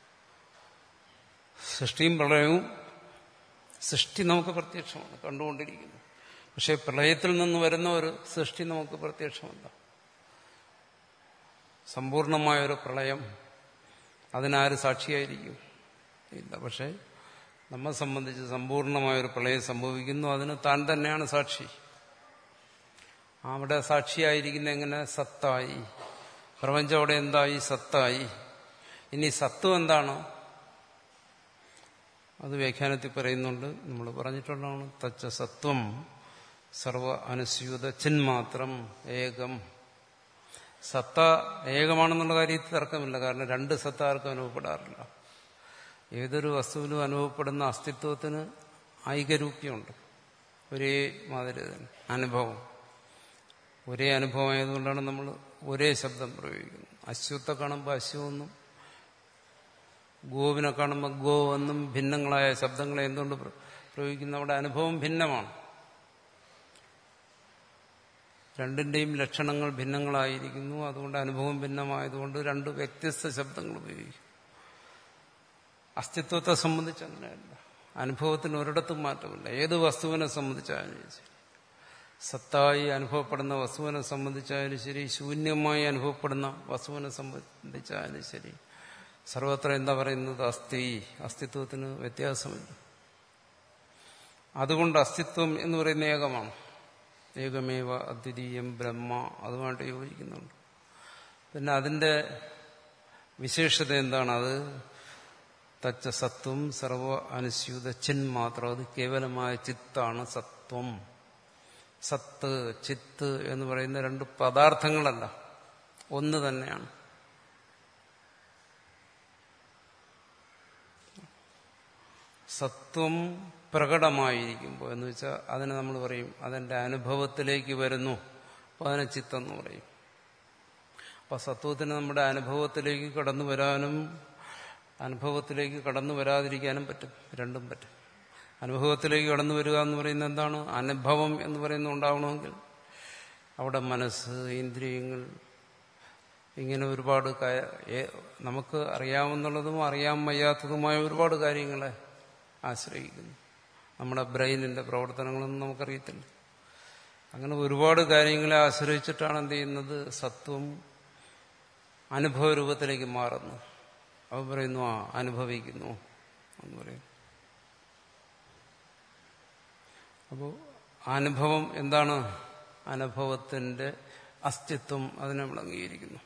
സൃഷ്ടിയും പ്രളയവും, സൃഷ്ടി നമുക്ക് പ്രത്യക്ഷമാണ്, കണ്ടുകൊണ്ടിരിക്കുന്നു. പക്ഷെ പ്രളയത്തിൽ നിന്ന് വരുന്ന ഒരു സൃഷ്ടി നമുക്ക് പ്രത്യക്ഷമല്ല. സമ്പൂർണമായൊരു പ്രളയം, അതിനാര് സാക്ഷിയായിരിക്കും? ഇല്ല. പക്ഷെ നമ്മെ സംബന്ധിച്ച് സമ്പൂർണമായൊരു പ്രളയം സംഭവിക്കുന്നു, അതിന് താൻ തന്നെയാണ് സാക്ഷി. അവിടെ സാക്ഷിയായിരിക്കുന്ന എങ്ങനെ? സത്തായി. പ്രപഞ്ചം അവിടെ എന്തായി? സത്തായി. ഇനി സത്വം എന്താണ്? അത് വ്യാഖ്യാനത്തിൽ പറയുന്നുണ്ട്, നമ്മൾ പറഞ്ഞിട്ടുള്ളതാണ്. തച്ച സത്വം സർവ അനുസ്യൂത ചിന്മാത്രം ഏകം. സത്ത ഏകമാണെന്നുള്ള കാര്യത്തിൽ തർക്കമില്ല. കാരണം രണ്ട് സത്ത ആർക്കും അനുഭവപ്പെടാറില്ല. ഏതൊരു വസ്തുവിനും അനുഭവപ്പെടുന്ന അസ്തിത്വത്തിന് ഐകരൂപ്യമുണ്ട്. ഒരേ മാതിരി തന്നെ അനുഭവം, ഒരേ അനുഭവമായതുകൊണ്ടാണ് നമ്മൾ ഒരേ ശബ്ദം പ്രയോഗിക്കുന്നത്. അശ്വത്തെ കാണുമ്പോൾ അശ്വമെന്നും ഗോവിനെ കാണുമ്പോൾ ഗോ എന്നും ഭിന്നങ്ങളായ ശബ്ദങ്ങളെ എന്തുകൊണ്ട് പ്രയോഗിക്കുന്നു? അവിടെ അനുഭവം ഭിന്നമാണ്. രണ്ടിന്റെയും ലക്ഷണങ്ങൾ ഭിന്നങ്ങളായിരിക്കുന്നു. അതുകൊണ്ട് അനുഭവം ഭിന്നമായതുകൊണ്ട് രണ്ട് വ്യത്യസ്ത ശബ്ദങ്ങൾ ഉപയോഗിക്കും. അസ്തിത്വത്തെ സംബന്ധിച്ച് അങ്ങനെയല്ല. അനുഭവത്തിന് ഒരിടത്തും മാറ്റമില്ല. ഏത് വസ്തുവിനെ സംബന്ധിച്ചായാലും ശരി, സത്തായി അനുഭവപ്പെടുന്ന വസ്തുവിനെ സംബന്ധിച്ചായാലും ശരി, ശൂന്യമായി അനുഭവപ്പെടുന്ന വസ്തുവിനെ സംബന്ധിച്ചായാലും ശരി, സർവത്ര എന്താ പറയുന്നത്? അസ്ഥി. അസ്തിത്വത്തിന് വ്യത്യാസമില്ല. അതുകൊണ്ട് അസ്തിത്വം എന്ന് പറയുന്ന ഏകമാണ്. ഏകമേവ അദ്വിതീയം ബ്രഹ്മ, അതുമായിട്ട് യോജിക്കുന്നുണ്ട്. പിന്നെ അതിന്റെ വിശേഷത എന്താണ്? അത് തച്ച സത്വം സർവ അനുസ്യൂത ചിൻ മാത്രം. അത് കേവലമായ ചിത്താണ് സത്വം. സത്ത്, ചിത്ത് എന്ന് പറയുന്ന രണ്ട് പദാർത്ഥങ്ങളല്ല, ഒന്ന് തന്നെയാണ്. സത്വം പ്രകടമായിരിക്കുമ്പോൾ എന്ന് വെച്ചാൽ അതിനെ നമ്മൾ പറയും അതിന്റെ അനുഭവത്തിലേക്ക് വരുന്നു, അപ്പോൾ അതിനെ ചിത്തെന്ന് പറയും. അപ്പൊ സത്വത്തിന് നമ്മുടെ അനുഭവത്തിലേക്ക് കടന്നു വരാനും അനുഭവത്തിലേക്ക് കടന്നു വരാതിരിക്കാനും പറ്റും. രണ്ടും പറ്റും. അനുഭവത്തിലേക്ക് കടന്നു വരിക എന്ന് പറയുന്നത് എന്താണ്? അനുഭവം എന്ന് പറയുന്നത് ഉണ്ടാവണമെങ്കിൽ അവിടെ മനസ്സ്, ഇന്ദ്രിയങ്ങൾ, ഇങ്ങനെ ഒരുപാട് നമുക്ക് അറിയാവുന്നതും അറിയാൻ വയ്യാത്തതുമായ ഒരുപാട് കാര്യങ്ങളെ ആശ്രയിക്കുന്നു. നമ്മുടെ ബ്രെയിനിന്റെ പ്രവർത്തനങ്ങളൊന്നും നമുക്കറിയത്തില്ല. അങ്ങനെ ഒരുപാട് കാര്യങ്ങളെ ആശ്രയിച്ചിട്ടാണ് എന്ത് ചെയ്യുന്നത്? സത്വം അനുഭവ രൂപത്തിലേക്ക് മാറുന്നു. അവ പറയുന്നു ആ അനുഭവിക്കുന്നു എന്ന് പറയും. അപ്പോൾ അനുഭവം എന്താണ്? അനുഭവത്തിന്റെ അസ്തിത്വം, അതിനെ നമ്മൾ അംഗീകരിക്കുന്നു.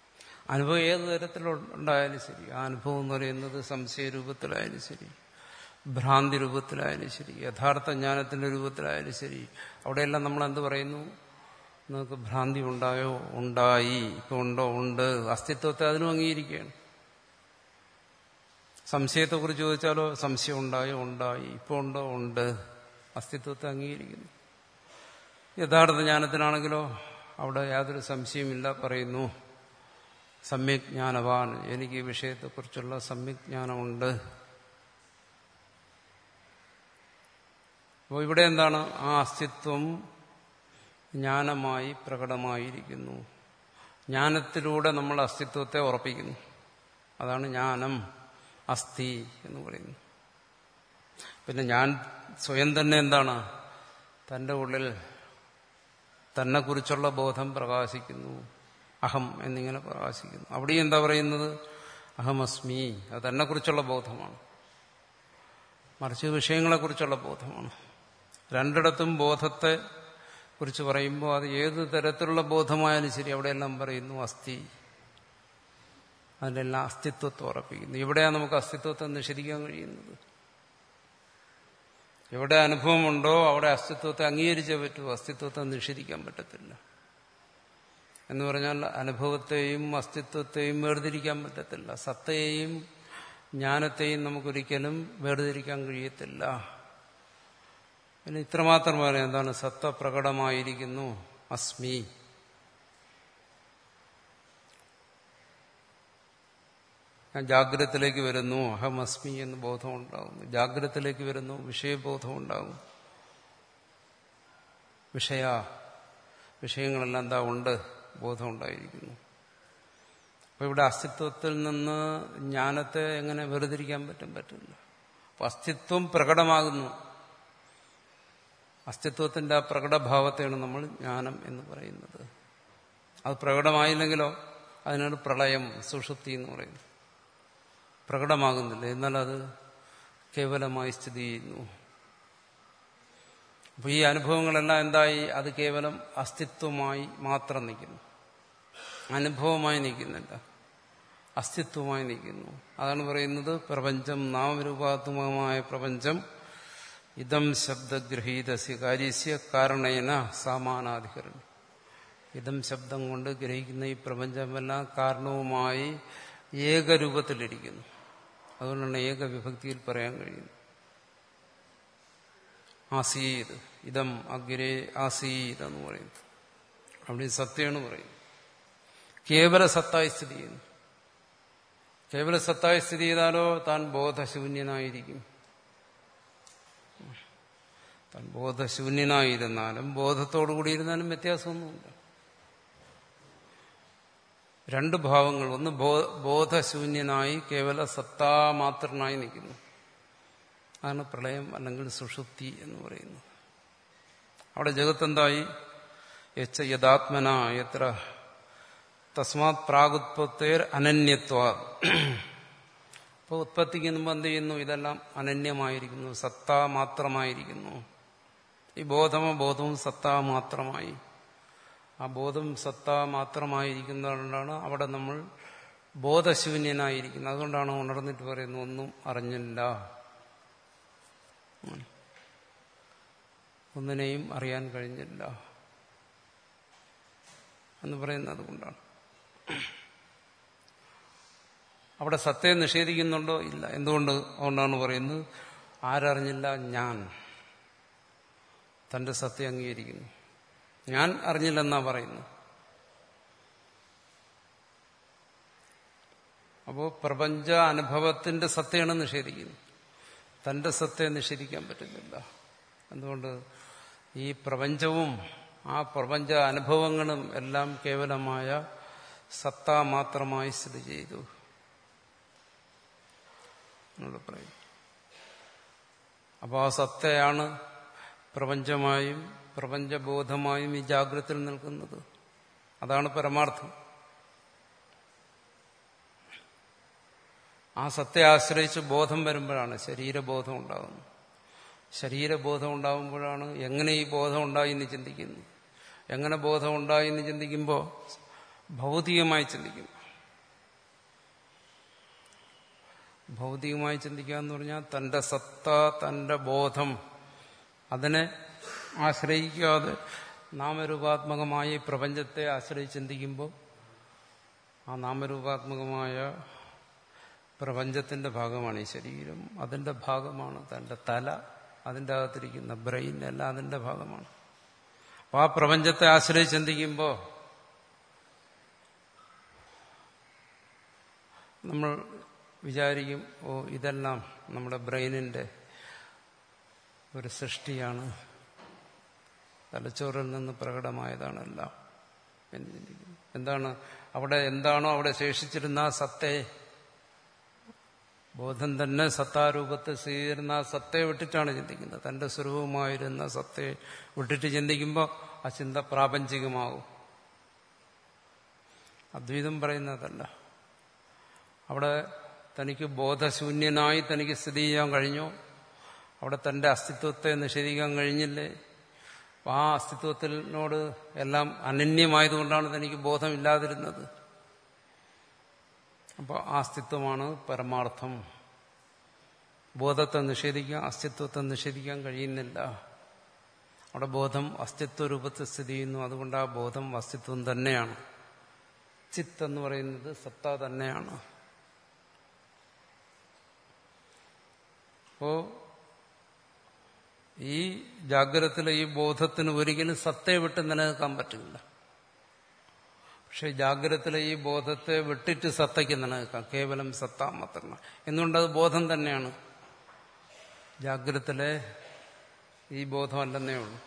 അനുഭവം ഏത് തരത്തിലുണ്ടായാലും ശരി, ആ അനുഭവം എന്ന് പറയുന്നത് സംശയരൂപത്തിലായാലും ശരി, ഭ്രാന്തി രൂപത്തിലായാലും ശരി, യഥാർത്ഥ ജ്ഞാനത്തിന്റെ രൂപത്തിലായാലും ശരി, അവിടെയെല്ലാം നമ്മൾ എന്ത് പറയുന്നു? നിങ്ങൾക്ക് ഭ്രാന്തി ഉണ്ടായോ? ഉണ്ടായി. ഇപ്പൊ ഉണ്ടോ? ഉണ്ട്. അസ്തിത്വത്തെ അതിനും അംഗീകരിക്കുകയാണ്. സംശയത്തെക്കുറിച്ച് ചോദിച്ചാലോ, സംശയം ഉണ്ടായോ? ഉണ്ടായി. ഇപ്പൊ ഉണ്ടോ? ഉണ്ട്. അസ്തിത്വത്തെ അംഗീകരിക്കുന്നു. യഥാർത്ഥ ജ്ഞാനത്തിനാണെങ്കിലോ അവിടെ യാതൊരു സംശയമില്ല, പറയുന്നു സമ്യക് ജ്ഞാനവാൻ, എനിക്ക് ഈ വിഷയത്തെക്കുറിച്ചുള്ള സമ്യക് ജ്ഞാനമുണ്ട്. അപ്പോൾ ഇവിടെ എന്താണ്? ആ അസ്തിത്വം ജ്ഞാനമായി പ്രകടമായിരിക്കുന്നു. ജ്ഞാനത്തിലൂടെ നമ്മൾ അസ്തിത്വത്തെ ഉറപ്പിക്കുന്നു. അതാണ് ജ്ഞാനം, അസ്ഥി എന്ന് പറയുന്നത്. പിന്നെ ഞാൻ സ്വയം തന്നെ എന്താണ്? തന്റെ ഉള്ളിൽ തന്നെക്കുറിച്ചുള്ള ബോധം പ്രകാശിക്കുന്നു. അഹം എന്നിങ്ങനെ പ്രകാശിക്കുന്നു. അവിടെ എന്താ പറയുന്നത്? അഹമസ്മി. അത് തന്നെക്കുറിച്ചുള്ള ബോധമാണ്. മറിച്ച് വിഷയങ്ങളെക്കുറിച്ചുള്ള ബോധമാണ്. രണ്ടിടത്തും ബോധത്തെ കുറിച്ച് പറയുമ്പോൾ അത് ഏത് തരത്തിലുള്ള ബോധമായാലും ശരി, അവിടെയെല്ലാം പറയുന്നു അസ്ഥി. അതിലെല്ലാം അസ്തിത്വത്തെ ഉറപ്പിക്കുന്നു. എവിടെയാണ് നമുക്ക് അസ്തിത്വത്തെ നിഷേധിക്കാൻ കഴിയുന്നത്? എവിടെ അനുഭവമുണ്ടോ അവിടെ അസ്തിത്വത്തെ അംഗീകരിച്ചേ പറ്റൂ. അസ്തിത്വത്തെ നിഷേധിക്കാൻ പറ്റത്തില്ല. എന്ന് പറഞ്ഞാൽ അനുഭവത്തെയും അസ്തിത്വത്തെയും വേർതിരിക്കാൻ പറ്റത്തില്ല. സത്തയെയും ജ്ഞാനത്തെയും നമുക്കൊരിക്കലും വേർതിരിക്കാൻ കഴിയത്തില്ല. പിന്നെ ഇത്രമാത്രം പറയാം, എന്താണ്? സത്ത പ്രകടമായിരിക്കുന്നു, അസ്മി. ഞാൻ ജാഗ്രതത്തിലേക്ക് വരുന്നു, അഹമസ്മി എന്ന് ബോധം ഉണ്ടാകുന്നു. ജാഗ്രതത്തിലേക്ക് വരുന്നു, വിഷയബോധം ഉണ്ടാകും. വിഷയ വിഷയങ്ങളെല്ലാം എന്താ ഉണ്ട്, ബോധം ഉണ്ടായിരിക്കുന്നു. അപ്പൊ ഇവിടെ അസ്തിത്വത്തിൽ നിന്ന് ജ്ഞാനത്തെ എങ്ങനെ വേർതിരിക്കാൻ പറ്റും? പറ്റില്ല. അപ്പൊ അസ്തിത്വം പ്രകടമാകുന്നു. അസ്തിത്വത്തിന്റെ ആ പ്രകടഭാവത്തെയാണ് നമ്മൾ ജ്ഞാനം എന്ന് പറയുന്നത്. അത് പ്രകടമായില്ലെങ്കിലോ അതിനാണ് പ്രളയം, സുഷുപ്തി എന്ന് പറയുന്നത്. പ്രകടമാകുന്നില്ല, എന്നാൽ അത് കേവലമായി സ്ഥിതി ചെയ്യുന്നു. അപ്പൊ ഈ അനുഭവങ്ങളെല്ലാം എന്തായി? അത് കേവലം അസ്തിത്വമായി മാത്രം നിൽക്കുന്നു. അനുഭവമായി നിൽക്കുന്നില്ല, അസ്തിത്വമായി നിൽക്കുന്നു. അതാണ് പറയുന്നത് പ്രപഞ്ചം, നാമരൂപാത്മകമായ പ്രപഞ്ചം ഇതം ശബ്ദഗ്രഹീതസ്യ കാര്യസ്യ കാരണേന സമാനാധികരണം. ഇതം ശബ്ദം കൊണ്ട് ഗ്രഹിക്കുന്ന ഈ പ്രപഞ്ചമെല്ലാം കാരണവുമായി ഏകരൂപത്തിലിരിക്കുന്നു. അതുകൊണ്ടാണ് ഏകവിഭക്തിയിൽ പറയാൻ കഴിയുന്നത്. ആസീത്, ഇതം അഗ്രേ ആസീത് എന്ന് പറയുന്നത്. അവിടെ സത്യമാണ് പറയുന്നത്. കേവല സത്തായി സ്ഥിതി ചെയ്യുന്നു. കേവല സത്തായി സ്ഥിതി ചെയ്താലോ താൻ ബോധശൂന്യനായിരിക്കും. താൻ ബോധശൂന്യനായിരുന്നാലും ബോധത്തോടു കൂടിയിരുന്നാലും വ്യത്യാസമൊന്നുമില്ല. രണ്ട് ഭാവങ്ങൾ. ഒന്ന് ബോധശൂന്യനായി കേവല സത്താമാത്രനായി നിൽക്കുന്നു. അതാണ് പ്രളയം അല്ലെങ്കിൽ സുഷുപ്തി എന്ന് പറയുന്നത്. അവിടെ ജഗത്തെന്തായി? യച്ച യഥാത്മന എത്ര തസ്മാത് പ്രാഗുത്പത്തേർ അനന്യത്വ. അപ്പോൾ ഉത്പത്തിക്ക് മുമ്പ് എന്ത് ചെയ്യുന്നു? ഇതെല്ലാം അനന്യമായിരിക്കുന്നു, സത്താ മാത്രമായിരിക്കുന്നു. ഈ ബോധമോ ബോധവും സത്താ മാത്രമായി. ആ ബോധം സത്താ മാത്രമായിരിക്കുന്നതുകൊണ്ടാണ് അവിടെ നമ്മൾ ബോധശൂന്യനായിരിക്കുന്നത്. അതുകൊണ്ടാണ് ഉണർന്നിട്ട് പറയുന്നത് ഒന്നും അറിഞ്ഞില്ല, ഒന്നിനെയും അറിയാൻ കഴിഞ്ഞില്ല എന്ന് പറയുന്നത്. അതുകൊണ്ടാണ്. അവിടെ സത്തയെ നിഷേധിക്കുന്നുണ്ടോ? ഇല്ല. എന്തുകൊണ്ട്? അതുകൊണ്ടാണ് പറയുന്നത് ആരറിഞ്ഞില്ല? ഞാൻ. തന്റെ സത്യം അംഗീകരിക്കുന്നു. ഞാൻ അറിഞ്ഞില്ലെന്നാ പറയുന്നു. അപ്പോ പ്രപഞ്ച അനുഭവത്തിന്റെ സത്യമാണ് നിഷേധിക്കുന്നത്. തന്റെ സത്യത്തെ നിഷേധിക്കാൻ പറ്റുന്നില്ല. എന്തുകൊണ്ട്? ഈ പ്രപഞ്ചവും ആ പ്രപഞ്ച അനുഭവങ്ങളും എല്ലാം കേവലമായ സത്ത മാത്രമായി സ്ഥിതി ചെയ്തു എന്നോട് പറയും. അപ്പോൾ ആ സത്തയാണ് പ്രപഞ്ചമായും പ്രപഞ്ചബോധമായും ഈ ജാഗ്രതയിൽ നിൽക്കുന്നത്. അതാണ് പരമാർത്ഥം. ആ സത്തയെ ആശ്രയിച്ച് ബോധം വരുമ്പോഴാണ് ശരീരബോധം ഉണ്ടാകുന്നത്. ശരീരബോധം ഉണ്ടാകുമ്പോഴാണ് എങ്ങനെ ഈ ബോധം ഉണ്ടായി എന്ന് ചിന്തിക്കുന്നു. എങ്ങനെ ബോധം ഉണ്ടായി എന്ന് ചിന്തിക്കുമ്പോൾ ഭൗതികമായി ചിന്തിക്കുന്നു. ഭൗതികമായി ചിന്തിക്കുക എന്ന് പറഞ്ഞാൽ തന്റെ സത്ത, തന്റെ ബോധം, അതിനെ ആശ്രയിക്കാതെ നാമരൂപാത്മകമായി പ്രപഞ്ചത്തെ ആശ്രയിച്ച് ചിന്തിക്കുമ്പോൾ ആ നാമരൂപാത്മകമായ പ്രപഞ്ചത്തിന്റെ ഭാഗമാണ് ഈ ശരീരം, അതിന്റെ ഭാഗമാണ് തന്റെ തല, അതിൻ്റെ അകത്തിരിക്കുന്ന ബ്രെയിൻ എല്ലാം അതിന്റെ ഭാഗമാണ്. അപ്പോൾ ആ പ്രപഞ്ചത്തെ ആശ്രയിച്ച് ചിന്തിക്കുമ്പോൾ നമ്മൾ വിചാരിക്കും, ഓ ഇതെല്ലാം നമ്മുടെ ബ്രെയിനിന്റെ ഒരു സൃഷ്ടിയാണ്, തലച്ചോറിൽ നിന്ന് പ്രകടമായതാണെല്ലാം എന്ന് ചിന്തിക്കുന്നു. എന്താണ് അവിടെ, എന്താണോ അവിടെ ശേഷിച്ചിരുന്ന ആ സത്തേ, ബോധം തന്നെ സത്താരൂപത്തെ സ്വീകരിക്കുന്ന ആ സത്തയെ വിട്ടിട്ടാണ് ചിന്തിക്കുന്നത്. തന്റെ സ്വരൂപമായിരുന്ന സത്തയെ വിട്ടിട്ട് ചിന്തിക്കുമ്പോൾ ആ ചിന്ത പ്രാപഞ്ചികമാകും. അദ്വൈതം പറയുന്നതല്ല. അവിടെ തനിക്ക് ബോധശൂന്യനായി തനിക്ക് സ്ഥിതി ചെയ്യാൻ കഴിഞ്ഞോ, അവിടെ തന്റെ അസ്തിത്വത്തെ നിഷേധിക്കാൻ കഴിഞ്ഞില്ലേ? ആ അസ്തിത്വത്തിനോട് എല്ലാം അനന്യമായതുകൊണ്ടാണ് തനിക്ക് ബോധമില്ലാതിരുന്നത്. അപ്പോൾ ആ അസ്തിത്വമാണ് പരമാർത്ഥം. ബോധത്തെ നിഷേധിക്കാൻ, അസ്തിത്വത്തെ നിഷേധിക്കാൻ കഴിയുന്നില്ല. അവിടെ ബോധം അസ്തിത്വ രൂപത്തിൽ സ്ഥിതി ചെയ്യുന്നു. അതുകൊണ്ട് ആ ബോധം അസ്തിത്വം തന്നെയാണ്. ചിത്ത് എന്ന് പറയുന്നത് സത്ത തന്നെയാണ്. അപ്പോ ഈ ജാഗ്രതത്തിലെ ഈ ബോധത്തിന് ഒരിക്കലും സത്തയെ വിട്ട് നിലനിൽക്കാൻ പറ്റില്ല. പക്ഷെ ജാഗ്രതത്തിലെ ഈ ബോധത്തെ വിട്ടിട്ട് സത്തയ്ക്ക് നിലനിൽക്കാം. കേവലം സത്ത മാത്രമാണ്. എന്തുകൊണ്ടത് ബോധം തന്നെയാണ്. ജാഗ്രതത്തിലെ ഈ ബോധമല്ലെന്നേ ഉള്ളൂ.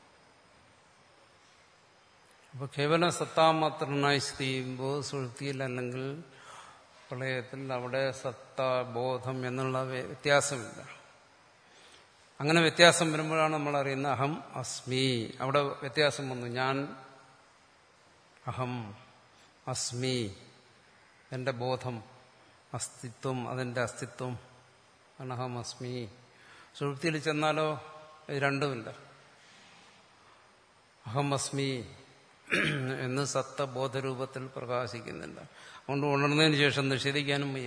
അപ്പൊ കേവലം സത്താമാത്രനായി സ്ഥിതി ചെയ്യുമ്പോൾ സുഷുപ്തിയിൽ അല്ലെങ്കിൽ പ്രളയത്തിൽ അവിടെ സത്ത, ബോധം എന്നുള്ള വ്യത്യാസമില്ല. അങ്ങനെ വ്യത്യാസം വരുമ്പോഴാണ് നമ്മൾ അറിയുന്നത് അഹം അസ്മി. അവിടെ വ്യത്യാസം വന്നു. ഞാൻ അഹം അസ്മി, എന്റെ ബോധം, അസ്തിത്വം, അതെന്റെ അസ്തിത്വം അനഹം അസ്മി. സുഷുപ്തിയിൽ ചെന്നാലോ ഇത് രണ്ടുമില്ല. അഹം അസ്മി എന്ന് സത്ത ബോധരൂപത്തിൽ പ്രകാശിക്കുന്നില്ല. അതുകൊണ്ട് ഉണർന്നതിന് ശേഷം നിഷേധിക്കാനും വയ്യ.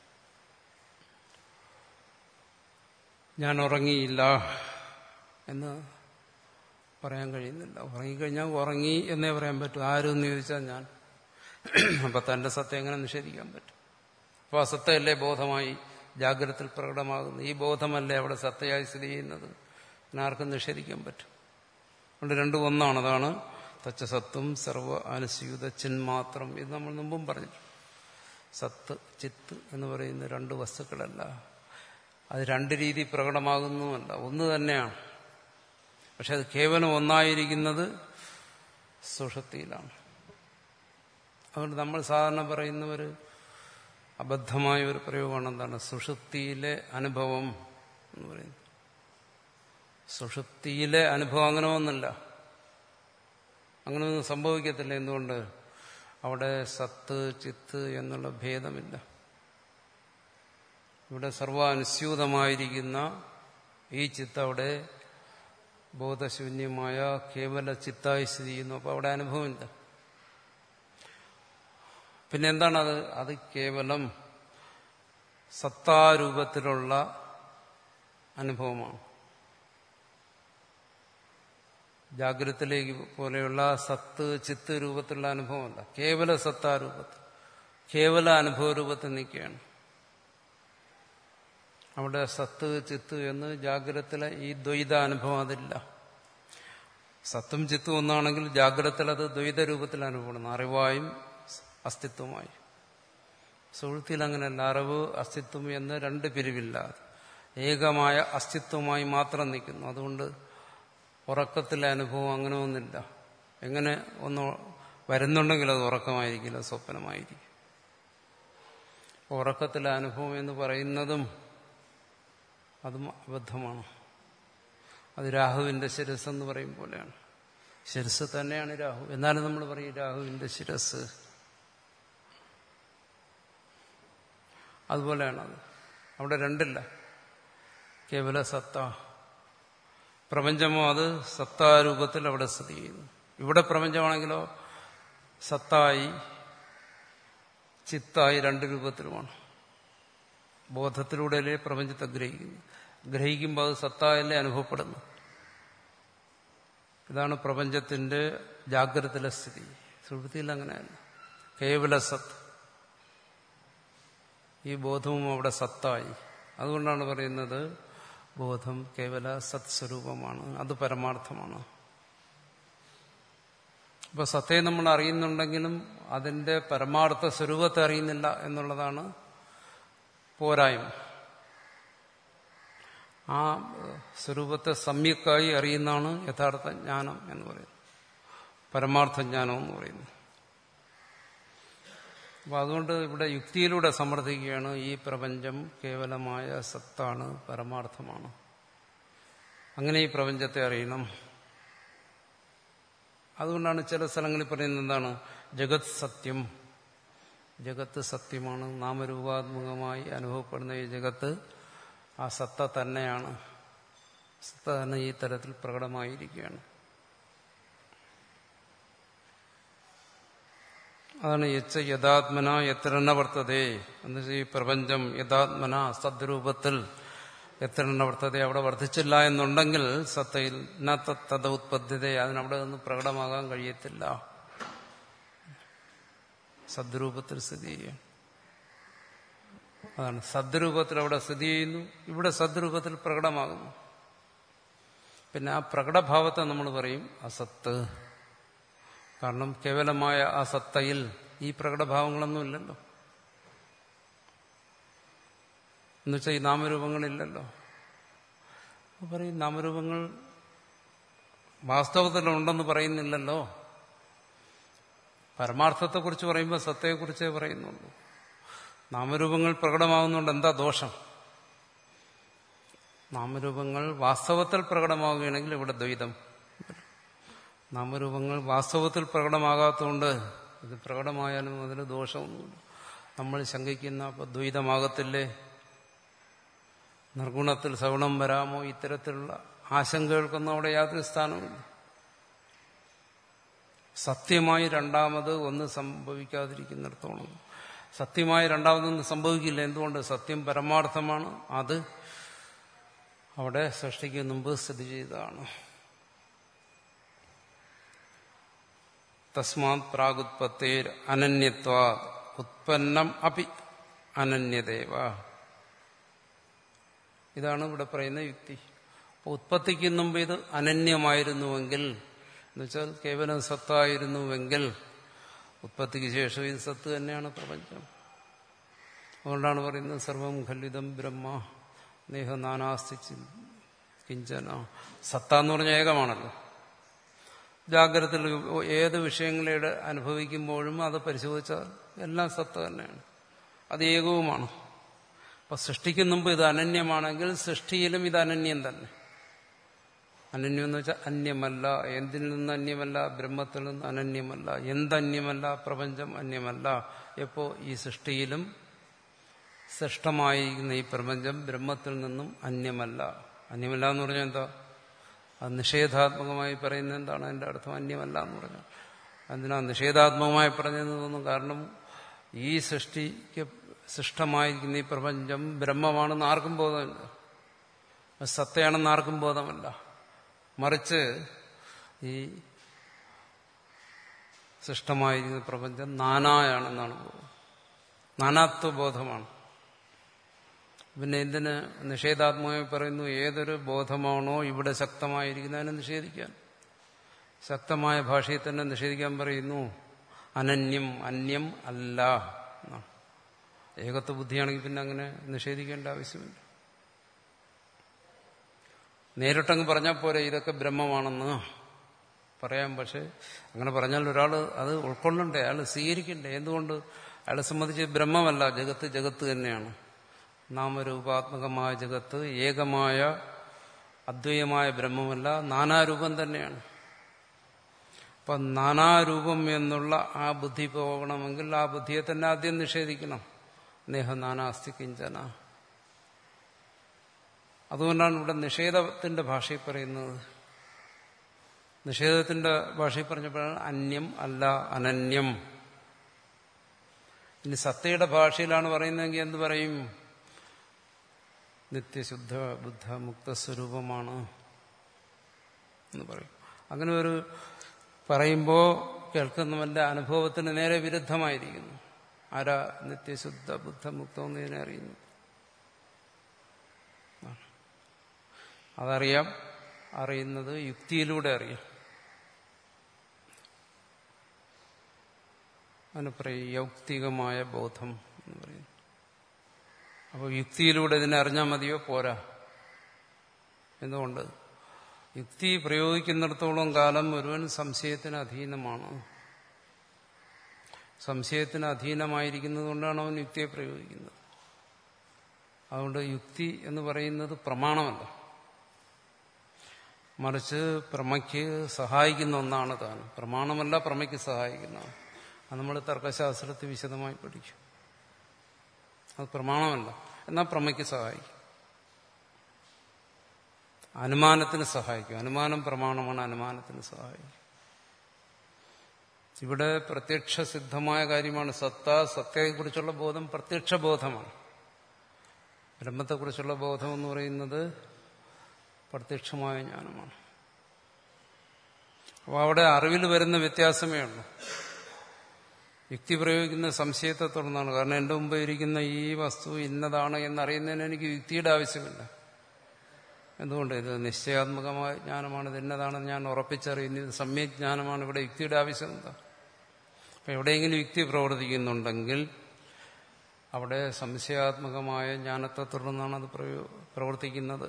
ഞാൻ ഉറങ്ങിയില്ല എന്ന് പറയാൻ കഴിയുന്നില്ല. ഉറങ്ങിക്കഴിഞ്ഞാൽ ഉറങ്ങി എന്നേ പറയാൻ പറ്റും. ആരെന്ന് ചോദിച്ചാൽ ഞാൻ. അപ്പൊ തന്റെ സത്ത എങ്ങനെ നിഷേധിക്കാൻ പറ്റും? അപ്പൊ ആ സത്തയല്ലേ ബോധമായി ജാഗ്രതത്തിൽ പ്രകടമാകുന്നു. ഈ ബോധമല്ലേ അവിടെ സത്തയായി സ്ഥിതി ചെയ്യുന്നത്. ആർക്കും നിഷേധിക്കാൻ പറ്റും. അതുകൊണ്ട് രണ്ടും ഒന്നാണ്. അതാണ് തച്ചസത്വം സർവ അനുസ്യൂത ചിന്മാത്രം. ഇത് നമ്മൾ മുമ്പും പറഞ്ഞു. സത്ത്, ചിത്ത് എന്ന് പറയുന്ന രണ്ട് വസ്തുക്കളല്ല. അത് രണ്ട് രീതി പ്രകടമാകുന്നുമല്ല, ഒന്ന് തന്നെയാണ്. പക്ഷെ അത് കേവലം ഒന്നായിരിക്കുന്നത് സുഷുപ്തിയിലാണ്. അതുകൊണ്ട് നമ്മൾ സാധാരണ പറയുന്ന ഒരു അബദ്ധമായ ഒരു പ്രയോഗമാണ് എന്താണ് സുഷുപ്തിയിലെ അനുഭവം എന്ന് പറയുന്നത്. സുഷുപ്തിയിലെ അനുഭവം അങ്ങനെ ഒന്നുമില്ല. അങ്ങനെയൊന്നും സംഭവിക്കത്തില്ല. എന്തുകൊണ്ട്? അവിടെ സത്ത്, ചിത്ത് എന്നുള്ള ഭേദമില്ല. ഇവിടെ സർവാനുസ്യൂതമായിരിക്കുന്ന ഈ ചിത്ത് അവിടെ ബോധശൂന്യമായ കേവല ചിത്തായി സ്ഥിതി ചെയ്യുന്നു. അപ്പോൾ അവിടെ അനുഭവമില്ല. പിന്നെ എന്താണത്? അത് കേവലം സത്താരൂപത്തിലുള്ള അനുഭവമാണ്. ജാഗ്രതത്തിലേക്ക് പോലെയുള്ള സത്ത്, ചിത്ത് രൂപത്തിലുള്ള അനുഭവമല്ല. കേവല സത്താരൂപത്തിൽ, കേവല അനുഭവ രൂപത്തിൽ നിൽക്കുകയാണ്. അവിടെ സത്ത്, ചിത്ത് എന്ന് ജാഗ്രതത്തിലെ ഈ ദ്വൈത അനുഭവം അതില്ല. സത്തും ചിത്തും ഒന്നാണെങ്കിൽ ജാഗ്രതത്തിൽ അത് ദ്വൈത രൂപത്തിൽ അനുഭവപ്പെടുന്നു, അറിവായും അസ്തിത്വമായും. സുഹൃത്തിൽ അങ്ങനെയല്ല. അറിവ്, അസ്തിത്വം എന്ന് രണ്ട് പിരിവില്ല. ഏകമായ അസ്തിത്വമായി മാത്രം നിൽക്കുന്നു. അതുകൊണ്ട് ഉറക്കത്തിലെ അനുഭവം അങ്ങനെ ഒന്നില്ല. എങ്ങനെ ഒന്ന് വരുന്നുണ്ടെങ്കിൽ അത് ഉറക്കമായിരിക്കില്ല, സ്വപ്നമായിരിക്കും. ഉറക്കത്തിലെ അനുഭവം എന്ന് പറയുന്നതും അതും അബദ്ധമാണ്. അത് രാഹുവിന്റെ ശിരസ് എന്ന് പറയും പോലെയാണ്. ശിരസ് തന്നെയാണ് രാഹു. എന്നാലും നമ്മൾ പറയും രാഹുവിന്റെ ശിരസ്. അതുപോലെയാണത്. അവിടെ രണ്ടില്ല, കേവല സത്ത. പ്രപഞ്ചമോ അത് സത്താരൂപത്തിൽ അവിടെ സ്ഥിതി ചെയ്യുന്നു. ഇവിടെ പ്രപഞ്ചമാണെങ്കിലോ സത്തായി ചിത്തായി രണ്ട് രൂപത്തിലുമാണ്. ബോധത്തിലൂടെയല്ലേ പ്രപഞ്ചത്തെ ഗ്രഹിക്കുന്നു. ഗ്രഹിക്കുമ്പോൾ അത് സത്തായല്ലേ അനുഭവപ്പെടുന്നു. ഇതാണ് പ്രപഞ്ചത്തിന്റെ ജാഗ്രതയിലെ സ്ഥിതി. സുഷുപ്തിയിൽ അങ്ങനെയല്ല, കേവല സത്ത്. ഈ ബോധവും അവിടെ സത്തായി. അതുകൊണ്ടാണ് പറയുന്നത് ബോധം കേവല സത് സ്വരൂപമാണ്, അത് പരമാർത്ഥമാണ്. അപ്പൊ സത്തയെ നമ്മൾ അറിയുന്നുണ്ടെങ്കിലും അതിന്റെ പരമാർത്ഥ സ്വരൂപത്തെ അറിയുന്നില്ല എന്നുള്ളതാണ് പോരായ്മ. ആ സ്വരൂപത്തെ സമ്യക്കായി അറിയുന്നതാണ് യഥാർത്ഥ ജ്ഞാനം എന്ന് പറയുന്നത്, പരമാർത്ഥ ജ്ഞാനം എന്ന് പറയുന്നത്. അപ്പൊ അതുകൊണ്ട് ഇവിടെ യുക്തിയിലൂടെ സമർത്ഥിക്കുകയാണ് ഈ പ്രപഞ്ചം കേവലമായ സത്താണ്, പരമാർത്ഥമാണ്. അങ്ങനെ ഈ പ്രപഞ്ചത്തെ അറിയണം. അതുകൊണ്ടാണ് ചില സ്ഥലങ്ങളിൽ പറയുന്നത് എന്താണ്, ജഗത് സത്യം, ജഗത്ത് സത്യമാണ്, നാമരൂപാത്മകമായി അനുഭവപ്പെടുന്ന ഈ ജഗത്ത് ആ സത്ത തന്നെയാണ്, സത്ത തന്നെ ഈ തരത്തിൽ പ്രകടമായിരിക്കുകയാണ്. അതാണ് യച്ച യഥാത്മന എത്രണ്ണ വർത്തതേ എന്ന് വെച്ചാൽ ഈ പ്രപഞ്ചം യഥാത്മന സദ്രൂപത്തിൽ എത്രണ്ണ വർത്തതേ അവിടെ വർദ്ധിച്ചില്ല എന്നുണ്ടെങ്കിൽ സത്തയിൽ ന തത് ഉത്പദ്ധ്യത അതിനവിടെ നിന്ന് പ്രകടമാകാൻ കഴിയത്തില്ല. സദ്രൂപത്തിൽ സ്ഥിതി ചെയ്യുക, അതാണ് സദ്രൂപത്തിൽ അവിടെ സ്ഥിതി ചെയ്യുന്നു, ഇവിടെ സദ്രൂപത്തിൽ പ്രകടമാകുന്നു. പിന്നെ ആ പ്രകടഭാവത്തെ നമ്മൾ പറയും അസത്ത്. കാരണം കേവലമായ ആ സത്തയിൽ ഈ പ്രകടഭാവങ്ങളൊന്നുമില്ലല്ലോ. എന്നുവെച്ചാൽ ഈ നാമരൂപങ്ങളില്ലല്ലോ. പറയും നാമരൂപങ്ങൾ വാസ്തവത്തിലുണ്ടെന്ന് പറയുന്നില്ലല്ലോ. പരമാർത്ഥത്തെക്കുറിച്ച് പറയുമ്പോൾ സത്തയെക്കുറിച്ചേ പറയുന്നുള്ളൂ. നാമരൂപങ്ങൾ പ്രകടമാകുന്നുണ്ട്, എന്താ ദോഷം? നാമരൂപങ്ങൾ വാസ്തവത്തിൽ പ്രകടമാവുകയാണെങ്കിൽ ഇവിടെ ദ്വൈതം. നാമരൂപങ്ങൾ വാസ്തവത്തിൽ പ്രകടമാകാത്തതുകൊണ്ട് ഇത് പ്രകടമായാലും അതിന് ദോഷമൊന്നുമില്ല. നമ്മൾ ശങ്കിക്കുന്ന അപ്പോൾ ദ്വൈതമാകത്തില്ലേ, നിർഗുണത്തിൽ സഗുണം വരാമോ, ഇത്തരത്തിലുള്ള ആശങ്കകൾക്കൊന്നും അവിടെ യാതൊരു സ്ഥാനമില്ല. സത്യമായി രണ്ടാമത് ഒന്ന് സംഭവിക്കാതിരിക്കുന്നിടത്തോളം സത്യമായി രണ്ടാമതൊന്നും സംഭവിക്കില്ല. എന്തുകൊണ്ട്? സത്യം പരമാർത്ഥമാണ്, അത് അവിടെ സൃഷ്ടിക്ക് മുമ്പ് സ്ഥിതി ചെയ്തതാണ്. തസ്മാത് പ്രാഗുത്പത്തേർ അനന്യത്വാ ഉത്പന്നം അപി അനന്യദേവ. ഇതാണ് ഇവിടെ പറയുന്ന യുക്തി. അപ്പോൾ ഉത്പത്തിക്ക് മുമ്പ് ഇത് അനന്യമായിരുന്നുവെങ്കിൽ, എന്നുവെച്ചാൽ കേവലം സത്തായിരുന്നുവെങ്കിൽ, ഉത്പത്തിക്ക് ശേഷം ഇത് സത്ത് തന്നെയാണ് പ്രപഞ്ചം. അതുകൊണ്ടാണ് പറയുന്നത് സർവം ഖല്ലിദം ബ്രഹ്മ നേഹ നാനാസ്തി കിഞ്ചന. സത്ത എന്ന് പറഞ്ഞ ഏകമാണല്ലോ. ജാഗ്രതത്തിൽ ഏത് വിഷയങ്ങളെ അനുഭവിക്കുമ്പോഴും അത് പരിശോധിച്ചാൽ എല്ലാം സത്ത തന്നെയാണ്, അത് ഏകവുമാണ്. അപ്പൊ സൃഷ്ടിക്ക് മുമ്പ് ഇത് അനന്യമാണെങ്കിൽ സൃഷ്ടിയിലും ഇത് അനന്യം തന്നെ. അനന്യം എന്ന് വെച്ചാൽ അന്യമല്ല. എന്തിൽ നിന്ന് അന്യമല്ല? ബ്രഹ്മത്തിൽ നിന്ന് അനന്യമല്ല. എന്തന്യമല്ല? പ്രപഞ്ചം അന്യമല്ല. എപ്പോ? ഈ സൃഷ്ടിയിലും സൃഷ്ടമായിരിക്കുന്ന ഈ പ്രപഞ്ചം ബ്രഹ്മത്തിൽ നിന്നും അന്യമല്ല. അന്യമല്ല എന്ന് പറഞ്ഞാൽ എന്താ? അത് നിഷേധാത്മകമായി പറയുന്നത് എന്താണ്? അതിന്റെ അർത്ഥം അന്യമല്ല എന്ന് പറഞ്ഞാൽ അതിനാ നിഷേധാത്മകമായി പറഞ്ഞതെന്ന് തോന്നും. കാരണം ഈ സൃഷ്ടിക്ക് സൃഷ്ടമായിരിക്കുന്ന ഈ പ്രപഞ്ചം ബ്രഹ്മമാണെന്ന് ആർക്കും ബോധമില്ല, സത്തയാണെന്ന് ആർക്കും ബോധമല്ല. മറിച്ച് ഈ സൃഷ്ടമായിരിക്കുന്ന പ്രപഞ്ചം നാനായാണെന്നാണ് ബോധം, നാനാത്വബോധമാണ്. പിന്നെ എന്തിന് നിഷേധാത്മകമായി പറയുന്നു? ഏതൊരു ബോധമാണോ ഇവിടെ ശക്തമായിരിക്കുന്നത് അതിനെ നിഷേധിക്കാൻ, ശക്തമായ ഭാഷയിൽ തന്നെ നിഷേധിക്കാൻ പറയുന്നു. അനന്യം, അന്യം അല്ല എന്നാണ്. ഏകത്വ ബുദ്ധിയാണെങ്കിൽ പിന്നെ അങ്ങനെ നിഷേധിക്കേണ്ട ആവശ്യമില്ല. നേരിട്ടങ്ങ് പറഞ്ഞാൽ പോരെ ഇതൊക്കെ ബ്രഹ്മമാണെന്ന് പറയാം. പക്ഷെ അങ്ങനെ പറഞ്ഞാൽ ഒരാൾ അത് ഉൾക്കൊള്ളണ്ടേ, അയാൾ സ്വീകരിക്കണ്ടേ. എന്തുകൊണ്ട്? അയാളെ സംബന്ധിച്ച് ബ്രഹ്മമല്ല, ജഗത്ത് ജഗത്ത് തന്നെയാണ്. നാമരൂപാത്മകമായ ജഗത്ത് ഏകമായ അദ്വൈതമായ ബ്രഹ്മമല്ല, നാനാരൂപം തന്നെയാണ്. അപ്പം നാനാരൂപം എന്നുള്ള ആ ബുദ്ധി പോകണമെങ്കിൽ ആ ബുദ്ധിയെ തന്നെ ആദ്യം നിഷേധിക്കണം. നേഹ നാനാസ്തി കിഞ്ചന. അതുകൊണ്ടാണ് ഇവിടെ നിഷേധത്തിന്റെ ഭാഷയിൽ പറയുന്നത്. നിഷേധത്തിന്റെ ഭാഷയിൽ പറഞ്ഞപ്പോഴാണ് അന്യം അല്ല അനന്യം. ഇനി സത്തയുടെ ഭാഷയിലാണ് പറയുന്നതെങ്കിൽ എന്ത് പറയും? നിത്യശുദ്ധ ബുദ്ധ മുക്തസ്വരൂപമാണ് എന്ന് പറയും. അങ്ങനെ ഒരു പറയുമ്പോൾ കേൾക്കുന്നവന്റെ അനുഭവത്തിന് നേരെ വിരുദ്ധമായിരിക്കുന്നു. ആരാ നിത്യശുദ്ധ ബുദ്ധ മുക്തം എന്നതിനെ അറിയുന്നു? അതറിയാം. അറിയുന്നത് യുക്തിയിലൂടെ അറിയാം. അതിന് പറയും യൗക്തികമായ ബോധം എന്ന് പറയുന്നു. അപ്പോൾ യുക്തിയിലൂടെ ഇതിനെ അറിഞ്ഞാൽ മതിയോ? പോരാ. എന്തുകൊണ്ട്? യുക്തി പ്രയോഗിക്കുന്നിടത്തോളം കാലം ഒരുവൻ സംശയത്തിന് അധീനമാണ്. സംശയത്തിന് അധീനമായിരിക്കുന്നത് കൊണ്ടാണ് അവൻ യുക്തിയെ പ്രയോഗിക്കുന്നത്. അതുകൊണ്ട് യുക്തി എന്ന് പറയുന്നത് പ്രമാണമല്ല, മറിച്ച് പ്രമയ്ക്ക് സഹായിക്കുന്ന ഒന്നാണ് താൻ. പ്രമാണമല്ല, പ്രമയ്ക്ക് സഹായിക്കുന്നതാണ്. അത് നമ്മൾ തർക്കശാസ്ത്രത്തിൽ വിശദമായി പഠിക്കും. അത് പ്രമാണമല്ല, എന്നാൽ പ്രമയ്ക്ക് സഹായിക്കും. അനുമാനത്തിന് സഹായിക്കും. അനുമാനം പ്രമാണമാണ്, അനുമാനത്തിന് സഹായിക്കും. ഇവിടെ പ്രത്യക്ഷ സിദ്ധമായ കാര്യമാണ് സത്ത. സത്തയെക്കുറിച്ചുള്ള ബോധം പ്രത്യക്ഷ ബോധമാണ്. ബ്രഹ്മത്തെക്കുറിച്ചുള്ള ബോധം എന്ന് പറയുന്നത് പ്രത്യക്ഷമായ ജ്ഞാനമാണ്. അപ്പോൾ അവിടെ അറിവിൽ വരുന്ന വ്യത്യാസമേ ഉള്ളൂ. യുക്തി പ്രയോഗിക്കുന്ന സംശയത്തെ തുടർന്നാണ്. കാരണം എൻ്റെ മുമ്പ് ഇരിക്കുന്ന ഈ വസ്തു ഇന്നതാണ് എന്നറിയുന്നതിന് എനിക്ക് യുക്തിയുടെ ആവശ്യമില്ല. എന്തുകൊണ്ട്? ഇത് നിശ്ചയാത്മകമായ ജ്ഞാനമാണ്, ഇത് ഇന്നതാണെന്ന് ഞാൻ ഉറപ്പിച്ചറിയുന്നു. ഇത് സമ്യക് ജ്ഞാനമാണ്. ഇവിടെ യുക്തിയുടെ ആവശ്യം എന്താ? അപ്പം എവിടെയെങ്കിലും യുക്തി പ്രവർത്തിക്കുന്നുണ്ടെങ്കിൽ അവിടെ സംശയാത്മകമായ ജ്ഞാനത്തെ തുടർന്നാണ് അത് പ്രവർത്തിക്കുന്നത്.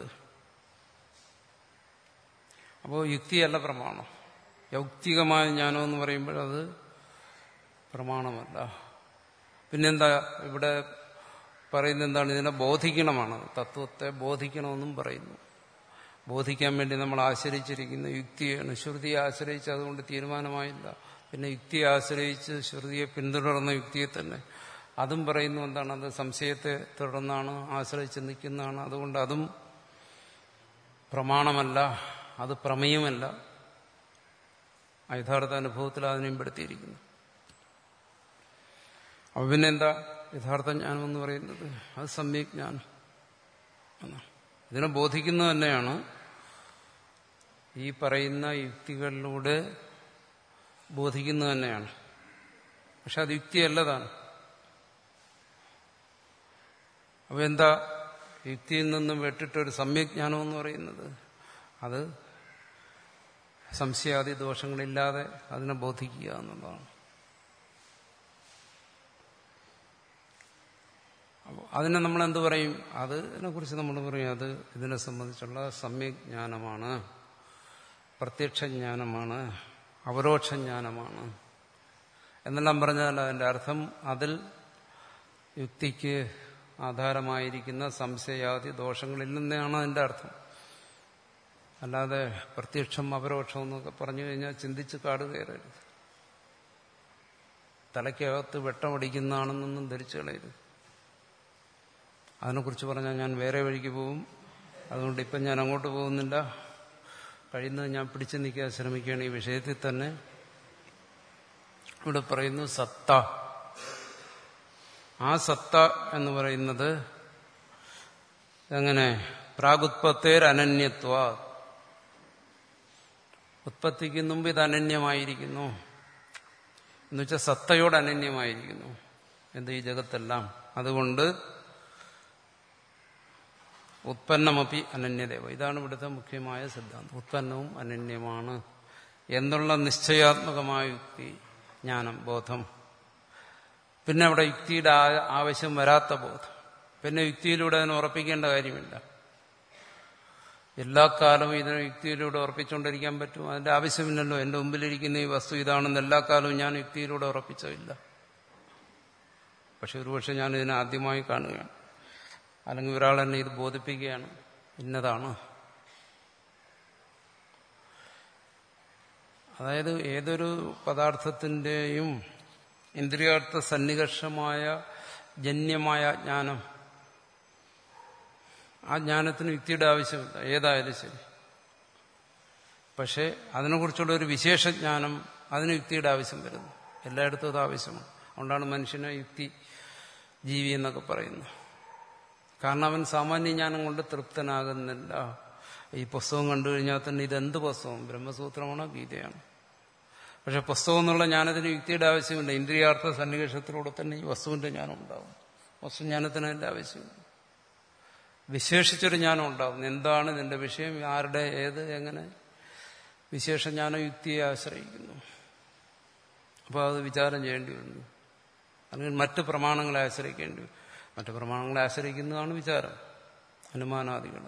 അപ്പോൾ യുക്തിയല്ല പ്രമാണം. യൗക്തികമായ ജ്ഞാനം എന്ന് പറയുമ്പോൾ അത് പ്രമാണമല്ല. പിന്നെന്താ ഇവിടെ പറയുന്നത്? എന്താണ്? ഇതിനെ ബോധിക്കണമാണ്. തത്വത്തെ ബോധിക്കണമെന്നും പറയുന്നു. ബോധിക്കാൻ വേണ്ടി നമ്മൾ ആശ്രയിച്ചിരിക്കുന്ന യുക്തിയാണ്. ശ്രുതിയെ ആശ്രയിച്ച് അതുകൊണ്ട് തീരുമാനമായില്ല. പിന്നെ യുക്തിയെ ആശ്രയിച്ച് ശ്രുതിയെ പിന്തുടർന്ന യുക്തിയെ തന്നെ അതും പറയുന്നു. എന്താണ്? അത് സംശയത്തെ തുടർന്നാണ്, ആശ്രയിച്ച് നിൽക്കുന്നതാണ്. അതുകൊണ്ട് അതും പ്രമാണമല്ല, അത് പ്രമേയമല്ല. യഥാർത്ഥ അനുഭവത്തിൽ അതിനെയും പെടുത്തിയിരിക്കുന്നു. അപ്പൊ പിന്നെന്താ യഥാർത്ഥ ജ്ഞാനം എന്ന് പറയുന്നത്? അത് സമ്യക് ജ്ഞാനം എന്നാണ്. ഇതിനെ ബോധിക്കുന്നത് തന്നെയാണ് ഈ പറയുന്ന യുക്തികളിലൂടെ ബോധിക്കുന്നത് തന്നെയാണ്. പക്ഷെ അത് യുക്തിയല്ലതാണ്. അപ്പൊ എന്താ യുക്തിയിൽ നിന്നും വെട്ടിട്ടൊരു സമ്യക് ജ്ഞാനം എന്ന് പറയുന്നത്? അത് സംശയാദി ദോഷങ്ങളില്ലാതെ അതിനെ ബോധിക്കുക എന്നുള്ളതാണ്. അപ്പോൾ അതിനെ നമ്മൾ എന്ത് പറയും? അതിനെ കുറിച്ച് നമ്മൾ പറയും അത് ഇതിനെ സംബന്ധിച്ചുള്ള സമ്യക് ജ്ഞാനമാണ്, പ്രത്യക്ഷ ജ്ഞാനമാണ്, അപരോക്ഷ ജ്ഞാനമാണ് എന്നെല്ലാം പറഞ്ഞാൽ അതിൻ്റെ അർത്ഥം അതിൽ യുക്തിക്ക് ആധാരമായിരിക്കുന്ന സംശയാദി ദോഷങ്ങളില്ലെന്നാണ് അതിൻ്റെ അർത്ഥം. അല്ലാതെ പ്രത്യക്ഷം അപരോക്ഷം എന്നൊക്കെ പറഞ്ഞു കഴിഞ്ഞാൽ ചിന്തിച്ച് കാട് കയറരുത്. തലയ്ക്കകത്ത് വെട്ടമടിക്കുന്നതാണെന്നൊന്നും ധരിച്ചു കളയരുത്. അതിനെക്കുറിച്ച് പറഞ്ഞാൽ ഞാൻ വേറെ വഴിക്ക് പോകും. അതുകൊണ്ട് ഇപ്പം ഞാൻ അങ്ങോട്ട് പോകുന്നില്ല. കഴിയുന്നത് ഞാൻ പിടിച്ചു നിൽക്കാൻ ശ്രമിക്കുകയാണ് ഈ വിഷയത്തിൽ തന്നെ. ഇവിടെ പറയുന്നു സത്ത. ആ സത്ത എന്ന് പറയുന്നത് എങ്ങനെ? പ്രാഗുത്പത്തേർ അനന്യത്വ. ഉത്പത്തിക്ക് മുമ്പ് ഇത് അനന്യമായിരിക്കുന്നു എന്നുവെച്ചാൽ സത്തയോട് അനന്യമായിരിക്കുന്നു. എന്ത്? ഈ ജഗത്തെല്ലാം. അതുകൊണ്ട് ഉത്പന്നമപി അനന്യദേവ. ഇതാണ് ഇവിടുത്തെ മുഖ്യമായ സിദ്ധാന്തം. ഉത്പന്നവും അനന്യമാണ് എന്നുള്ള നിശ്ചയാത്മകമായ യുക്തി, ജ്ഞാനം, ബോധം. പിന്നെ അവിടെ യുക്തിയുടെ ആവശ്യം വരാത്ത ബോധം. പിന്നെ യുക്തിയിലൂടെ അതിനെ ഉറപ്പിക്കേണ്ട കാര്യമില്ല. എല്ലാ കാലവും ഇതിനെ യുക്തിയിലൂടെ ഉറപ്പിച്ചുകൊണ്ടിരിക്കാൻ പറ്റും? അതിന്റെ ആവശ്യമില്ലല്ലോ. എന്റെ മുമ്പിലിരിക്കുന്ന ഈ വസ്തു ഇതാണെന്ന് എല്ലാ കാലവും ഞാൻ യുക്തിയിലൂടെ ഉറപ്പിച്ചില്ല. പക്ഷെ ഒരുപക്ഷെ ഞാൻ ഇതിനെ ആദ്യമായി കാണുകയാണ്, അല്ലെങ്കിൽ ഒരാൾ എന്നെ ഇത് ബോധിപ്പിക്കുകയാണ്, ഇന്നതാണ്. അതായത് ഏതൊരു പദാർത്ഥത്തിന്റെയും ഇന്ദ്രിയാർത്ഥ സന്നികർഷമായ ജന്യമായ ജ്ഞാനം, ആ ജ്ഞാനത്തിന് യുക്തിയുടെ ആവശ്യമില്ല ഏതായാലും ശരി. പക്ഷെ അതിനെക്കുറിച്ചുള്ള ഒരു വിശേഷജ്ഞാനം, അതിന് യുക്തിയുടെ ആവശ്യം വരുന്നു. എല്ലായിടത്തും അത് ആവശ്യമാണ്. അതുകൊണ്ടാണ് മനുഷ്യനെ യുക്തി ജീവി എന്നൊക്കെ പറയുന്നത്. കാരണം അവൻ സാമാന്യജ്ഞാനം കൊണ്ട് തൃപ്തനാകുന്നില്ല. ഈ പുസ്തകം കണ്ടു കഴിഞ്ഞാൽ തന്നെ ഇതെന്ത് പുസ്തകം, ബ്രഹ്മസൂത്രമാണോ ഗീതയാണ്? പക്ഷെ പുസ്തകം എന്നുള്ള ജ്ഞാനത്തിന് യുക്തിയുടെ ആവശ്യമില്ല. ഇന്ദ്രിയാർത്ഥ സന്നിവേശത്തിലൂടെ തന്നെ ഈ വസ്തുവിന്റെ ജ്ഞാനം ഉണ്ടാവും. വസ്തുജ്ഞാനത്തിന് അതിന്റെ ആവശ്യമില്ല. വിശേഷിച്ചൊരു ജ്ഞാനം ഉണ്ടാവും. എന്താണ് ഇതിന്റെ വിഷയം, ആരുടെ, ഏത്, എങ്ങനെ, വിശേഷജ്ഞാനം യുക്തിയെ ആശ്രയിക്കുന്നു. അപ്പോൾ അത് വിചാരം ചെയ്യേണ്ടി വരുന്നു. അല്ലെങ്കിൽ മറ്റ് പ്രമാണങ്ങളെ ആശ്രയിക്കേണ്ടി വരും. മറ്റ് പ്രമാണങ്ങളെ ആശ്രയിക്കുന്നതാണ് വിചാരം, അനുമാനാദികൾ.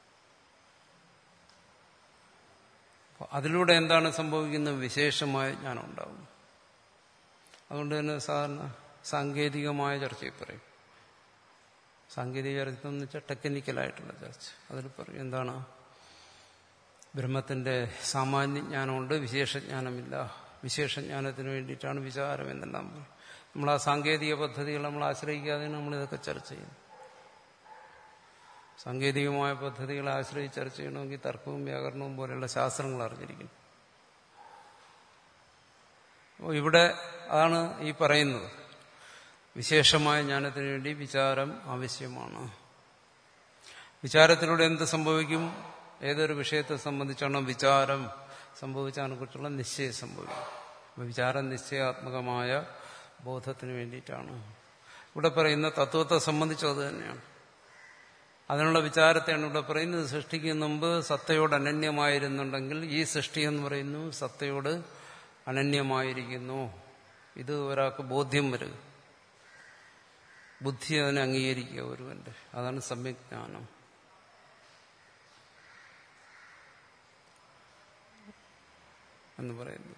അതിലൂടെ എന്താണ് സംഭവിക്കുന്നത്? വിശേഷമായ ജ്ഞാനം ഉണ്ടാവും. അതുകൊണ്ട് തന്നെ സാധാരണ സാങ്കേതികമായ ചർച്ചയിൽ പറയും. സാങ്കേതിക ചർച്ച എന്ന് വെച്ചാൽ ടെക്നിക്കലായിട്ടുള്ള ചർച്ച. അതിൽ പറയും എന്താണ്, ബ്രഹ്മത്തിന്റെ സാമാന്യജ്ഞാനമുണ്ട്, വിശേഷജ്ഞാനമില്ല. വിശേഷജ്ഞാനത്തിന് വേണ്ടിയിട്ടാണ് വിചാരം എന്നെല്ലാം പറയും. നമ്മൾ ആ സാങ്കേതിക പദ്ധതികൾ നമ്മൾ ആശ്രയിക്കാതെയാണ് നമ്മളിതൊക്കെ ചർച്ച ചെയ്യുന്നത്. സാങ്കേതികമായ പദ്ധതികളെ ആശ്രയിച്ച് ചർച്ച ചെയ്യണമെങ്കിൽ തർക്കവും വ്യാകരണവും പോലെയുള്ള ശാസ്ത്രങ്ങൾ അറിഞ്ഞിരിക്കുന്നു. അപ്പോൾ ഇവിടെ അതാണ് ഈ പറയുന്നത്, വിശേഷമായ ജ്ഞാനത്തിന് വേണ്ടി വിചാരം ആവശ്യമാണ്. വിചാരത്തിലൂടെ എന്ത് സംഭവിക്കും? ഏതൊരു വിഷയത്തെ സംബന്ധിച്ചാണോ വിചാരം സംഭവിച്ചതിനെ കുറിച്ചുള്ള നിശ്ചയം സംഭവിക്കും. അപ്പോൾ വിചാരം നിശ്ചയാത്മകമായ ബോധത്തിന് വേണ്ടിയിട്ടാണ്. ഇവിടെ പറയുന്ന തത്വത്തെ സംബന്ധിച്ചും അത് തന്നെയാണ്. അതിനുള്ള വിചാരത്തെയാണ് ഇവിടെ പറയുന്നത്. സൃഷ്ടിക്ക് മുമ്പ് സത്തയോട് അനന്യമായിരുന്നുണ്ടെങ്കിൽ ഈ സൃഷ്ടി എന്ന് പറയുന്നു സത്തയോട് അനന്യമായിരിക്കുന്നു. ഇത് ഒരാൾക്ക് ബോധ്യം വരിക, ബുദ്ധി അതിനെ അംഗീകരിക്കുക ഒരുവന്റെ. അതാണ് സമ്യജ്ഞാനം. എന്ന് പറയുന്നത്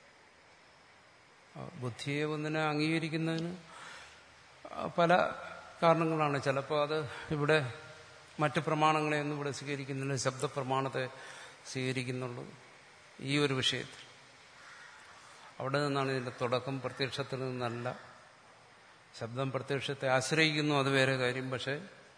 ബുദ്ധിയെ ഒന്നിനെ അംഗീകരിക്കുന്നതിന് പല കാരണങ്ങളാണ്. ചിലപ്പോൾ അത് ഇവിടെ മറ്റ് പ്രമാണങ്ങളെയൊന്നും ഇവിടെ സ്വീകരിക്കുന്നില്ല, ശബ്ദപ്രമാണത്തെ സ്വീകരിക്കുന്നുള്ളൂ ഈ ഒരു വിഷയത്തിൽ. അവിടെ നിന്നാണ് ഇതിന്റെ തുടക്കം, പ്രത്യക്ഷത്തിൽ നിന്നല്ല. ശബ്ദം പ്രത്യക്ഷത്തെ ആശ്രയിക്കുന്നു, അത് വേറെ കാര്യം. പക്ഷെ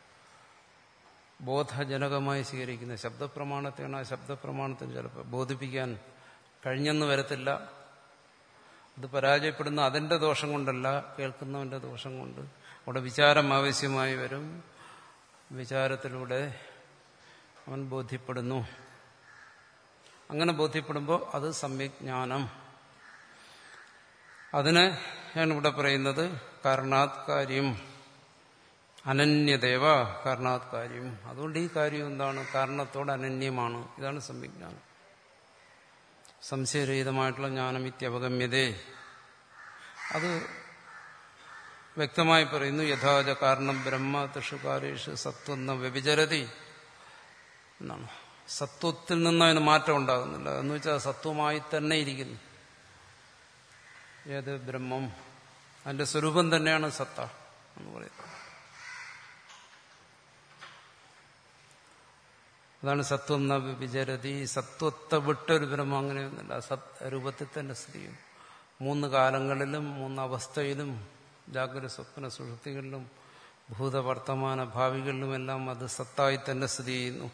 ബോധജനകമായി സ്വീകരിക്കുന്ന ശബ്ദപ്രമാണത്തെയാണ്. ആ ശബ്ദപ്രമാണത്തിന് ചിലപ്പോൾ ബോധിപ്പിക്കാൻ കഴിഞ്ഞെന്ന് വരത്തില്ല. അത് പരാജയപ്പെടുന്ന അതിന്റെ ദോഷം കൊണ്ടല്ല, കേൾക്കുന്നവന്റെ ദോഷം കൊണ്ട്. അവിടെ വിചാരം ആവശ്യമായി വരും. വിചാരത്തിലൂടെ അവൻ ബോധ്യപ്പെടുന്നു. അങ്ങനെ ബോധ്യപ്പെടുമ്പോൾ അത് സമ്യജ്ഞാനം. അതിന് ഞാൻ ഇവിടെ പറയുന്നത് കാരണാത് കാര്യം അനന്യദേവ കാരണാത് കാര്യം. അതുകൊണ്ട് ഈ കാര്യം എന്താണ്? കാരണത്തോട് അനന്യമാണ്. ഇതാണ് സമ്യജ്ഞാനം. സംശയരഹിതമായിട്ടുള്ള ജ്ഞാനം ഇത്യവഗമ്യതേ. അത് വ്യക്തമായി പറയുന്നു. യഥാച കാരണം ബ്രഹ്മ തൃഷുകാരേഷു സത്വം ന വ്യഭിചരതി എന്നാണ്. സത്വത്തിൽ നിന്ന് അതിന് മാറ്റം ഉണ്ടാകുന്നില്ല. എന്ന് വെച്ചാൽ സത്വമായി തന്നെ ഇരിക്കുന്നു. ഏത് ബ്രഹ്മം, അതിന്റെ സ്വരൂപം തന്നെയാണ് സത്ത എന്ന് പറയുന്നത്. അതാണ് സത്വം ന വ്യഭിചരതി. സത്വത്തെ വിട്ടൊരു ബ്രഹ്മം അങ്ങനെയൊന്നുമില്ല. സത് രൂപത്തിൽ തന്നെ സ്ഥിതി ചെയ്യും. മൂന്ന് കാലങ്ങളിലും മൂന്ന് അവസ്ഥയിലും, ജാഗ്രത സ്വപ്ന സുഷുപ്തികളിലും ഭൂതവർത്തമാന ഭാവികളിലുമെല്ലാം അത് സത്തായി തന്നെ സ്ഥിതി ചെയ്യുന്നു.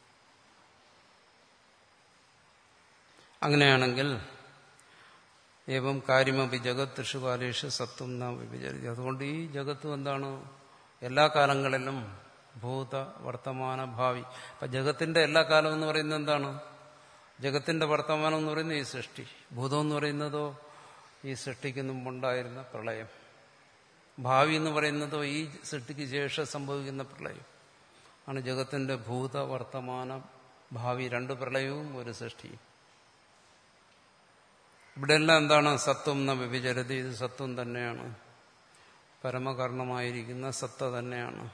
അങ്ങനെയാണെങ്കിൽ ഏവം കാര്യമപി ജഗത് ത്രിഷുകാലേഷു സത്വം ന വ്യഭിചരതി. അതുകൊണ്ട് ഈ ജഗത്തും എന്താണ്? എല്ലാ കാലങ്ങളിലും ഭൂത വർത്തമാന ഭാവി. അപ്പൊ ജഗത്തിന്റെ എല്ലാ കാലം എന്ന് പറയുന്നത് എന്താണ്? ജഗത്തിന്റെ വർത്തമാനം എന്ന് പറയുന്നത് ഈ സൃഷ്ടി. ഭൂതം എന്ന് പറയുന്നതോ ഈ സൃഷ്ടിക്ക് മുമ്പുണ്ടായിരുന്ന പ്രളയം. ഭാവി എന്ന് പറയുന്നതോ ഈ സൃഷ്ടിക്ക് ശേഷം സംഭവിക്കുന്ന പ്രളയം ആണ്. ജഗത്തിന്റെ ഭൂത വർത്തമാന ഭാവി രണ്ട് പ്രളയവും ഒരു സൃഷ്ടിയും. ഇവിടെയെല്ലാം എന്താണ്? സത്വം ന വ്യഭിചരതി. ഇത് സത്വം തന്നെയാണ്, പരമകർണമായിരിക്കുന്ന സത്ത തന്നെയാണ്.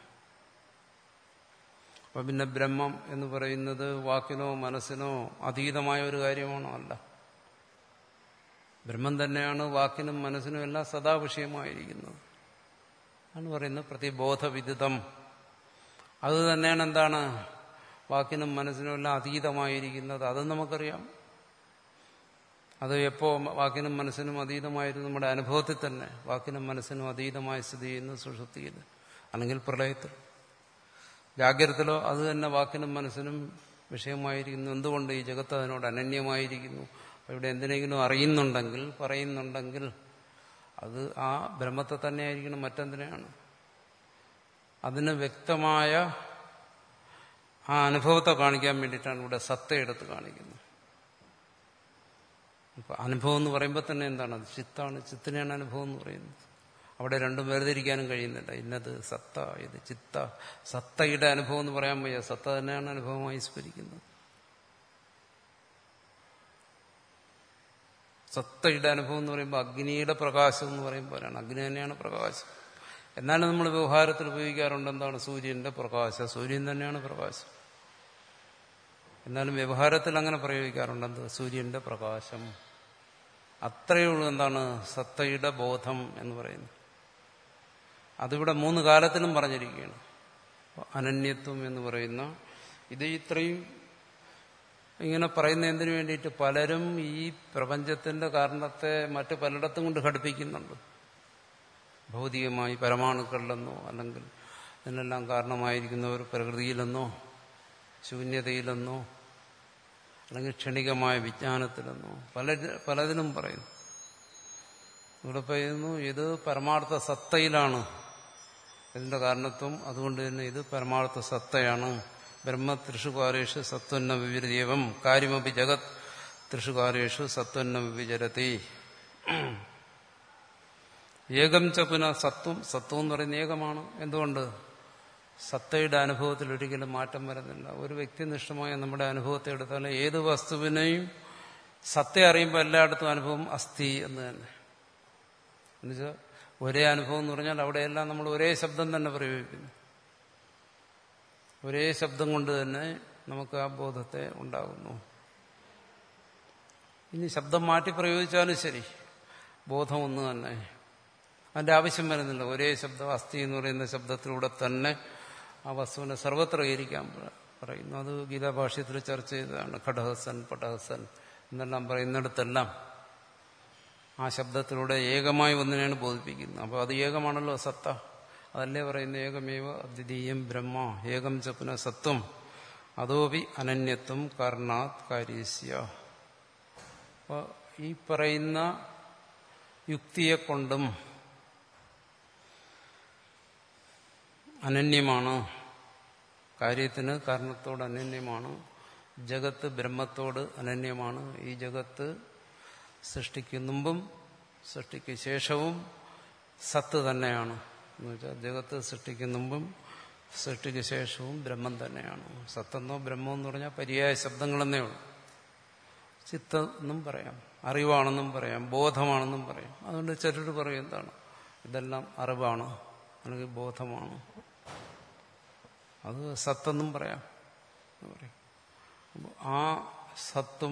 അപ്പൊ പിന്നെ ബ്രഹ്മം എന്ന് പറയുന്നത് വാക്കിനോ മനസ്സിനോ അതീതമായ ഒരു കാര്യമാണോ? അല്ല. ബ്രഹ്മം തന്നെയാണ് വാക്കിനും മനസ്സിനും എല്ലാം സദാ വിഷയമായിരിക്കുന്നത്. ആണ് പറയുന്നത് പ്രതിബോധവിദിതം. അത് തന്നെയാണ് എന്താണ്? വാക്കിനും മനസ്സിനും എല്ലാം അതീതമായിരിക്കുന്നത്. അതും നമുക്കറിയാം. അത് എപ്പോ വാക്കിനും മനസ്സിനും അതീതമായിരുന്നു? നമ്മുടെ അനുഭവത്തിൽ തന്നെ വാക്കിനും മനസ്സിനും അതീതമായി സ്ഥിതി ചെയ്യുന്നു സുഷുപ്തിയിൽ, അല്ലെങ്കിൽ പ്രളയത്തിൽ. ജാഗ്രതത്തിലോ അത് തന്നെ വാക്കിനും മനസ്സിനും വിഷയമായിരിക്കുന്നു. എന്തുകൊണ്ട്? ഈ ജഗത്ത് അതിനോട് അനന്യമായിരിക്കുന്നു. ഇവിടെ എന്തിനെങ്കിലും അറിയുന്നുണ്ടെങ്കിൽ, പറയുന്നുണ്ടെങ്കിൽ അത് ആ ബ്രഹ്മത്തെ തന്നെ ആയിരിക്കണം, മറ്റെന്തിനെയാണ്? അതിന് വ്യക്തമായ ആ അനുഭവത്തെ കാണിക്കാൻ വേണ്ടിയിട്ടാണ് ഇവിടെ സത്ത എടുത്ത് കാണിക്കുന്നത്. അപ്പൊ അനുഭവം എന്ന് പറയുമ്പോൾ തന്നെ എന്താണ്? അത് ചിത്താണ്. ചിത്തിനെയാണ് അനുഭവം എന്ന് പറയുന്നത്. അവിടെ രണ്ടും വേർതിരിക്കാനും കഴിയുന്നില്ല. ഇന്നത് സത്ത, ഇത് ചിത്ത. സത്തയുടെ അനുഭവം എന്ന് പറയാൻ വയ്യ. സത്ത തന്നെയാണ് അനുഭവമായി സ്ഫുരിക്കുന്നത്. സത്തയുടെ അനുഭവം എന്ന് പറയുമ്പോൾ അഗ്നിയുടെ പ്രകാശം എന്ന് പറയുമ്പോഴാണ്. അഗ്നി തന്നെയാണ് പ്രകാശം. എന്നാലും നമ്മൾ വ്യവഹാരത്തിൽ ഉപയോഗിക്കാറുണ്ട് എന്താണ്? സൂര്യന്റെ പ്രകാശം. സൂര്യൻ തന്നെയാണ് പ്രകാശം. എന്നാലും വ്യവഹാരത്തിൽ അങ്ങനെ പ്രയോഗിക്കാറുണ്ട് എന്ത്? സൂര്യന്റെ പ്രകാശം. അത്രയേ ഉള്ളൂ എന്താണ്? സത്തയുടെ ബോധം എന്ന് പറയുന്നത്. അതിവിടെ മൂന്ന് കാലത്തിലും പറഞ്ഞിരിക്കുകയാണ്. അനന്യത്വം എന്ന് പറയുന്ന ഇത് ഇത്രയും ഇങ്ങനെ പറയുന്ന എന്തിനു വേണ്ടിയിട്ട്? പലരും ഈ പ്രപഞ്ചത്തിന്റെ കാരണത്തെ മറ്റ് പലയിടത്തും കൊണ്ട് ഘടിപ്പിക്കുന്നുണ്ട്. ഭൗതികമായി പരമാണുക്കളിലെന്നോ അല്ലെങ്കിൽ ഇതിനെല്ലാം കാരണമായിരിക്കുന്നവർ പ്രകൃതിയിലെന്നോ ശൂന്യതയിലെന്നോ അല്ലെങ്കിൽ ക്ഷണികമായ വിജ്ഞാനത്തിലെന്നോ പല പലതിനും പറയുന്നു. ഇവിടെ പറയുന്നു ഇത് പരമാർത്ഥ സത്തയിലാണ് ഇതിന്റെ കാരണത്വം. അതുകൊണ്ട് തന്നെ ഇത് പരമാർത്ഥ സത്തയാണ്. ബ്രഹ്മ തൃഷുകാരേഷു സത്വന്ന വിവിധേവം കാര്യമപി ജഗത് തൃഷുകാരേഷു സത്വന്ന വിവിചരതി. ഏകം ചപുന സത്വം. സത്വം എന്ന് പറയുന്ന ഏകമാണ്. എന്തുകൊണ്ട്? സത്തയുടെ അനുഭവത്തിൽ ഒരിക്കലും മാറ്റം വരുന്നില്ല. ഒരു വ്യക്തിനിഷ്ഠമായ നമ്മുടെ അനുഭവത്തെ എടുത്താൽ ഏത് വസ്തുവിനെയും സത്ത അറിയുമ്പോൾ എല്ലായിടത്തും അനുഭവം അസ്ഥി എന്ന് തന്നെ. എന്നുവെച്ചാൽ ഒരേ അനുഭവം എന്ന് പറഞ്ഞാൽ അവിടെയെല്ലാം നമ്മൾ ഒരേ ശബ്ദം തന്നെ പ്രയോഗിക്കുന്നു. ഒരേ ശബ്ദം കൊണ്ട് തന്നെ നമുക്ക് ആ ബോധത്തെ ഉണ്ടാകുന്നു. ഇനി ശബ്ദം മാറ്റി പ്രയോഗിച്ചാലും ശരി, ബോധം ഒന്ന് തന്നെ. അതിന്റെ ആവശ്യം വരുന്നില്ല. ഒരേ ശബ്ദം അസ്ഥി എന്ന് പറയുന്ന ശബ്ദത്തിലൂടെ തന്നെ ആ വസ്തുവിനെ സർവത്ര ഗ്രഹിക്കാൻ പറയുന്നു. അത് ഗീതാഭാഷ്യത്തിൽ ചർച്ച ചെയ്തതാണ്. ഘടഹസൻ പടഹസൻ എന്നെല്ലാം പറയുന്നിടത്തെല്ലാം ആ ശബ്ദത്തിലൂടെ ഏകമായി ഒന്നിനെയാണ് ബോധിപ്പിക്കുന്നത്. അപ്പോൾ അത് ഏകമാണല്ലോ സത്ത. അതല്ലേ പറയുന്ന ഏകമേവ അദ്വിതീയം ബ്രഹ്മ ഏകം ചപുന സത്വം അതോപി അനന്യത്വം കാരണാത് കാര്യസ്യ. അപ്പോൾ ഈ പറയുന്ന യുക്തിയെ കൊണ്ടും അനന്യമാണ്. കാര്യത്തിന് കാരണത്തോട് അനന്യമാണ്. ജഗത്ത് ബ്രഹ്മത്തോട് അനന്യമാണ്. ഈ ജഗത്ത് സൃഷ്ടിക്ക് മുമ്പും സൃഷ്ടിക്ക് ശേഷവും സത്ത് തന്നെയാണ്. എന്ന് വെച്ചാൽ ജഗത്ത് സൃഷ്ടിക്ക് മുമ്പും സൃഷ്ടിക്ക് ശേഷവും ബ്രഹ്മം തന്നെയാണ്. സത്തെന്നോ ബ്രഹ്മം എന്ന് പറഞ്ഞാൽ പര്യായ ശബ്ദങ്ങളെന്നേ ഉള്ളൂ. ചിത്തെന്നും പറയാം, അറിവാണെന്നും പറയാം, ബോധമാണെന്നും പറയാം. അതുകൊണ്ട് ചിലർ പറയും എന്താണ് ഇതെല്ലാം അറിവാണ് അല്ലെങ്കിൽ ബോധമാണ്, അത് സത്തെന്നും പറയാം എന്ന് പറയും. ആ സത്തും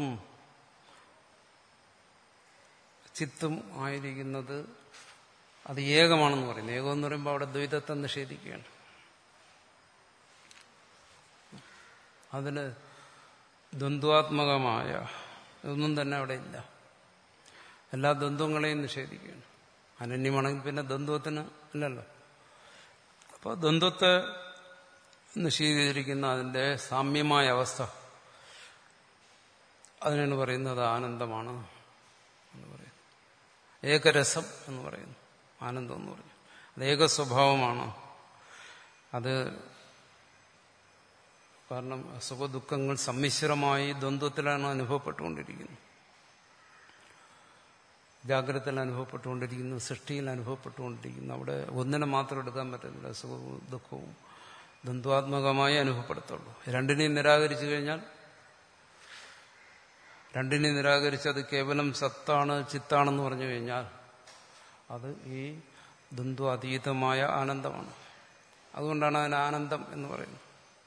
ചിത്തും ആയിരിക്കുന്നത് അത് ഏകമാണെന്ന് പറയുന്നു. ഏകം എന്ന് പറയുമ്പോൾ അവിടെ ദ്വൈതത്തെ നിഷേധിക്കുകയാണ്. അതിന് ദ്വന്ദ്വാത്മകമായ ഇതൊന്നും തന്നെ അവിടെ ഇല്ല. എല്ലാ ദ്വന്ദ്വങ്ങളെയും നിഷേധിക്കുകയാണ്. അനന്യമാണെങ്കിൽ പിന്നെ ദ്വന്ദ്വത്തിന് ഇല്ലല്ലോ. അപ്പോൾ ദ്വന്ദ്വത്തെ നിഷേധിച്ചിരിക്കുന്ന അതിന്റെ സാമ്യമായ അവസ്ഥ അതിനാണ് പറയുന്നത് ആനന്ദമാണ് എന്ന് പറയുന്നു. ഏകരസം എന്ന് പറയുന്നു. ആനന്ദം എന്ന് പറഞ്ഞു അത് ഏക സ്വഭാവമാണ്. അത് കാരണം സുഖദുഃഖങ്ങൾ സമ്മിശ്രമായി ദ്വന്ദ്വത്തിലാണ് അനുഭവപ്പെട്ടുകൊണ്ടിരിക്കുന്നത്. ജാഗ്രതയിൽ അനുഭവപ്പെട്ടുകൊണ്ടിരിക്കുന്നു, സൃഷ്ടിയിൽ അനുഭവപ്പെട്ടുകൊണ്ടിരിക്കുന്നു. അവിടെ ഒന്നിനെ മാത്രം എടുക്കാൻ പറ്റുന്നില്ല. സുഖവും ദുഃഖവും ദ്വന്ദ്വാത്മകമായി അനുഭവപ്പെടുത്തുള്ളൂ. രണ്ടിനെയും നിരാകരിച്ചു കഴിഞ്ഞാൽ രണ്ടിനെയും നിരാകരിച്ച് അത് കേവലം സത്താണ് ചിത്താണെന്ന് പറഞ്ഞു കഴിഞ്ഞാൽ അത് ഈ ദ്വന്ദ്വാതീതമായ ആനന്ദമാണ്. അതുകൊണ്ടാണ് അതിന് ആനന്ദം എന്ന് പറയുന്നത്.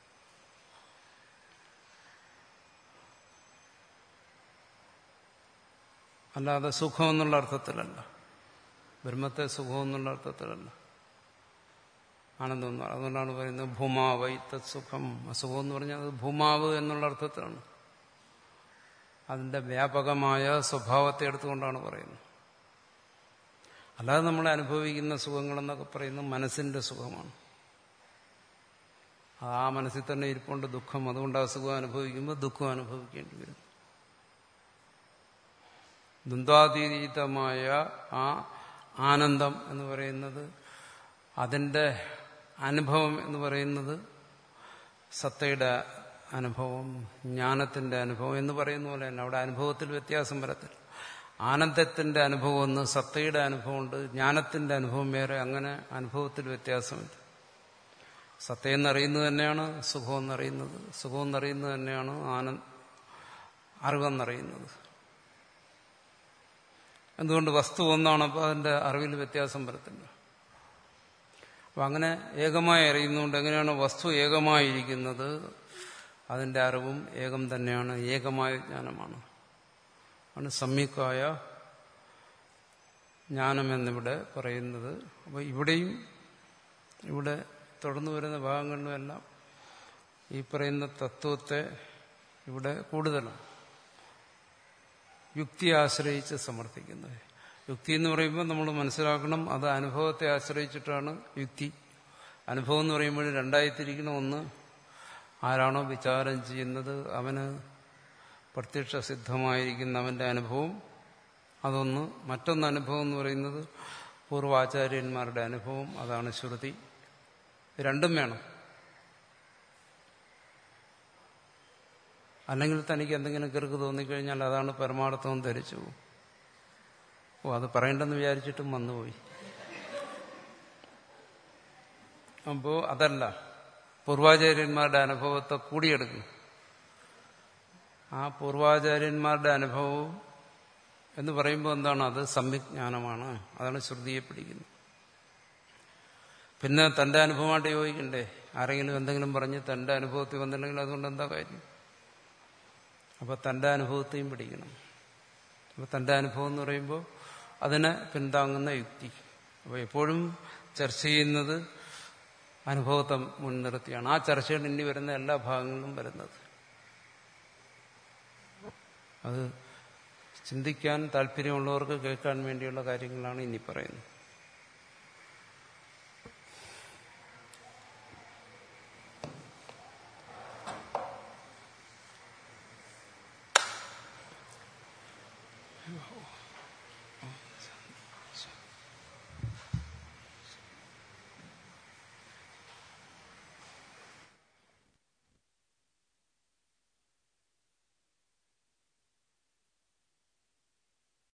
അല്ലാതെ സുഖം എന്നുള്ള അർത്ഥത്തിലല്ല, ബ്രഹ്മത്തെ സുഖം എന്നുള്ള അർത്ഥത്തിലല്ല ആനന്ദം എന്ന്. അതുകൊണ്ടാണ് പറയുന്നത് ഭൂമാവൈ തത് സുഖം. അസുഖം എന്ന് പറഞ്ഞാൽ അത് ഭൂമാവ് എന്നുള്ള അർത്ഥത്തിലാണ്. അതിന്റെ വ്യാപകമായ സ്വഭാവത്തെ എടുത്തുകൊണ്ടാണ് പറയുന്നത്. അല്ലാതെ നമ്മൾ അനുഭവിക്കുന്ന സുഖങ്ങളെന്നൊക്കെ പറയുന്നത് മനസ്സിന്റെ സുഖമാണ്. ആ മനസ്സിൽ തന്നെ ഇരിപ്പുണ്ട് ദുഃഖം. അതുകൊണ്ട് ആ സുഖം അനുഭവിക്കുമ്പോൾ ദുഃഖം അനുഭവിക്കേണ്ടി വരും. ദ്വന്ദ്വാതീതമായ ആ ആനന്ദം എന്ന് പറയുന്നത് അതിന്റെ അനുഭവം എന്ന് പറയുന്നത് സത്തയുടെ അനുഭവം, ജ്ഞാനത്തിന്റെ അനുഭവം എന്ന് പറയുന്ന പോലെ തന്നെ അവിടെ അനുഭവത്തിൽ വ്യത്യാസം വരത്തില്ല. ആനന്ദത്തിന്റെ അനുഭവം ഒന്ന്, സത്തയുടെ അനുഭവമുണ്ട്, ജ്ഞാനത്തിന്റെ അനുഭവം വേറെ, അങ്ങനെ അനുഭവത്തിൽ വ്യത്യാസമില്ല. സത്തയെന്നറിയുന്നത് തന്നെയാണ് സുഖമെന്നറിയുന്നത്, സുഖമെന്നറിയുന്നത് തന്നെയാണ് ആനന്ദ അറിവെന്നറിയുന്നത്. എന്തുകൊണ്ട്? വസ്തു ഒന്നാണ്, അപ്പോൾ അതിന്റെ അറിവിൽ വ്യത്യാസം വരത്തില്ല. അപ്പം അങ്ങനെ ഏകമായി അറിയുന്നതുകൊണ്ട് എങ്ങനെയാണ് വസ്തു ഏകമായിരിക്കുന്നത്, അതിന്റെ അറിവും ഏകം തന്നെയാണ്, ഏകമായ ജ്ഞാനമാണ്. ആണ് സമ്യക്കായ ജ്ഞാനമെന്നിവിടെ പറയുന്നത്. അപ്പോൾ ഇവിടെയും ഇവിടെ തുടർന്നു വരുന്ന ഭാഗങ്ങളിലുമെല്ലാം ഈ പറയുന്ന തത്വത്തെ ഇവിടെ കൂടുതലാണ് യുക്തിയെ ആശ്രയിച്ച് സമർത്ഥിക്കുന്നത്. യുക്തി എന്ന് പറയുമ്പോൾ നമ്മൾ മനസ്സിലാക്കണം, അത് അനുഭവത്തെ ആശ്രയിച്ചിട്ടാണ് യുക്തി. അനുഭവം എന്ന് പറയുമ്പോൾ രണ്ടായി തിരിക്കണം. ഒന്ന്, ആരാണോ വിചാരം ചെയ്യുന്നത് അവന് പ്രത്യക്ഷ സിദ്ധമായിരിക്കുന്ന അവന്റെ അനുഭവം, അതൊന്ന്. മറ്റൊന്ന് അനുഭവം എന്ന് പറയുന്നത് പൂർവാചാര്യന്മാരുടെ അനുഭവം, അതാണ് ശ്രുതി. രണ്ടും വേണം. അല്ലെങ്കിൽ തനിക്ക് എന്തെങ്കിലും കിറുക്ക് തോന്നിക്കഴിഞ്ഞാൽ അതാണ് പരമാർത്ഥം ധരിച്ചു പോകും. ഓ, അത് പറയണ്ടെന്ന് വിചാരിച്ചിട്ടും വന്നുപോയി. അപ്പോ അതല്ല, പൂർവാചാര്യന്മാരുടെ അനുഭവത്തെ കൂടിയെടുക്കും. ആ പൂർവാചാര്യന്മാരുടെ അനുഭവം എന്ന് പറയുമ്പോൾ എന്താണ്? അത് സമ്യജ്ഞാനമാണ്, അതാണ് ശ്രുതിയെ പിടിക്കുന്നത്. പിന്നെ തന്റെ അനുഭവമായിട്ട് യോജിക്കണ്ടേ? ആരെങ്കിലും എന്തെങ്കിലും പറഞ്ഞ് തന്റെ അനുഭവത്തിൽ വന്നിട്ടുണ്ടെങ്കിൽ അതുകൊണ്ട് എന്താ കാര്യം? അപ്പൊ തന്റെ അനുഭവത്തെയും പിടിക്കണം. അപ്പൊ തന്റെ അനുഭവം എന്ന് പറയുമ്പോൾ അതിനെ പിന്താങ്ങുന്ന യുക്തി. അപ്പൊ എപ്പോഴും ചർച്ച ചെയ്യുന്നത് അനുഭവത്തെ മുൻനിർത്തിയാണ്. ആ ചർച്ചയിൽ ഇനി വരുന്ന എല്ലാ ഭാഗങ്ങളിലും വരുന്നത് അത് ചിന്തിക്കാൻ താല്പര്യമുള്ളവർക്ക് കേൾക്കാൻ വേണ്ടിയുള്ള കാര്യങ്ങളാണ് ഇനി പറയുന്നത്.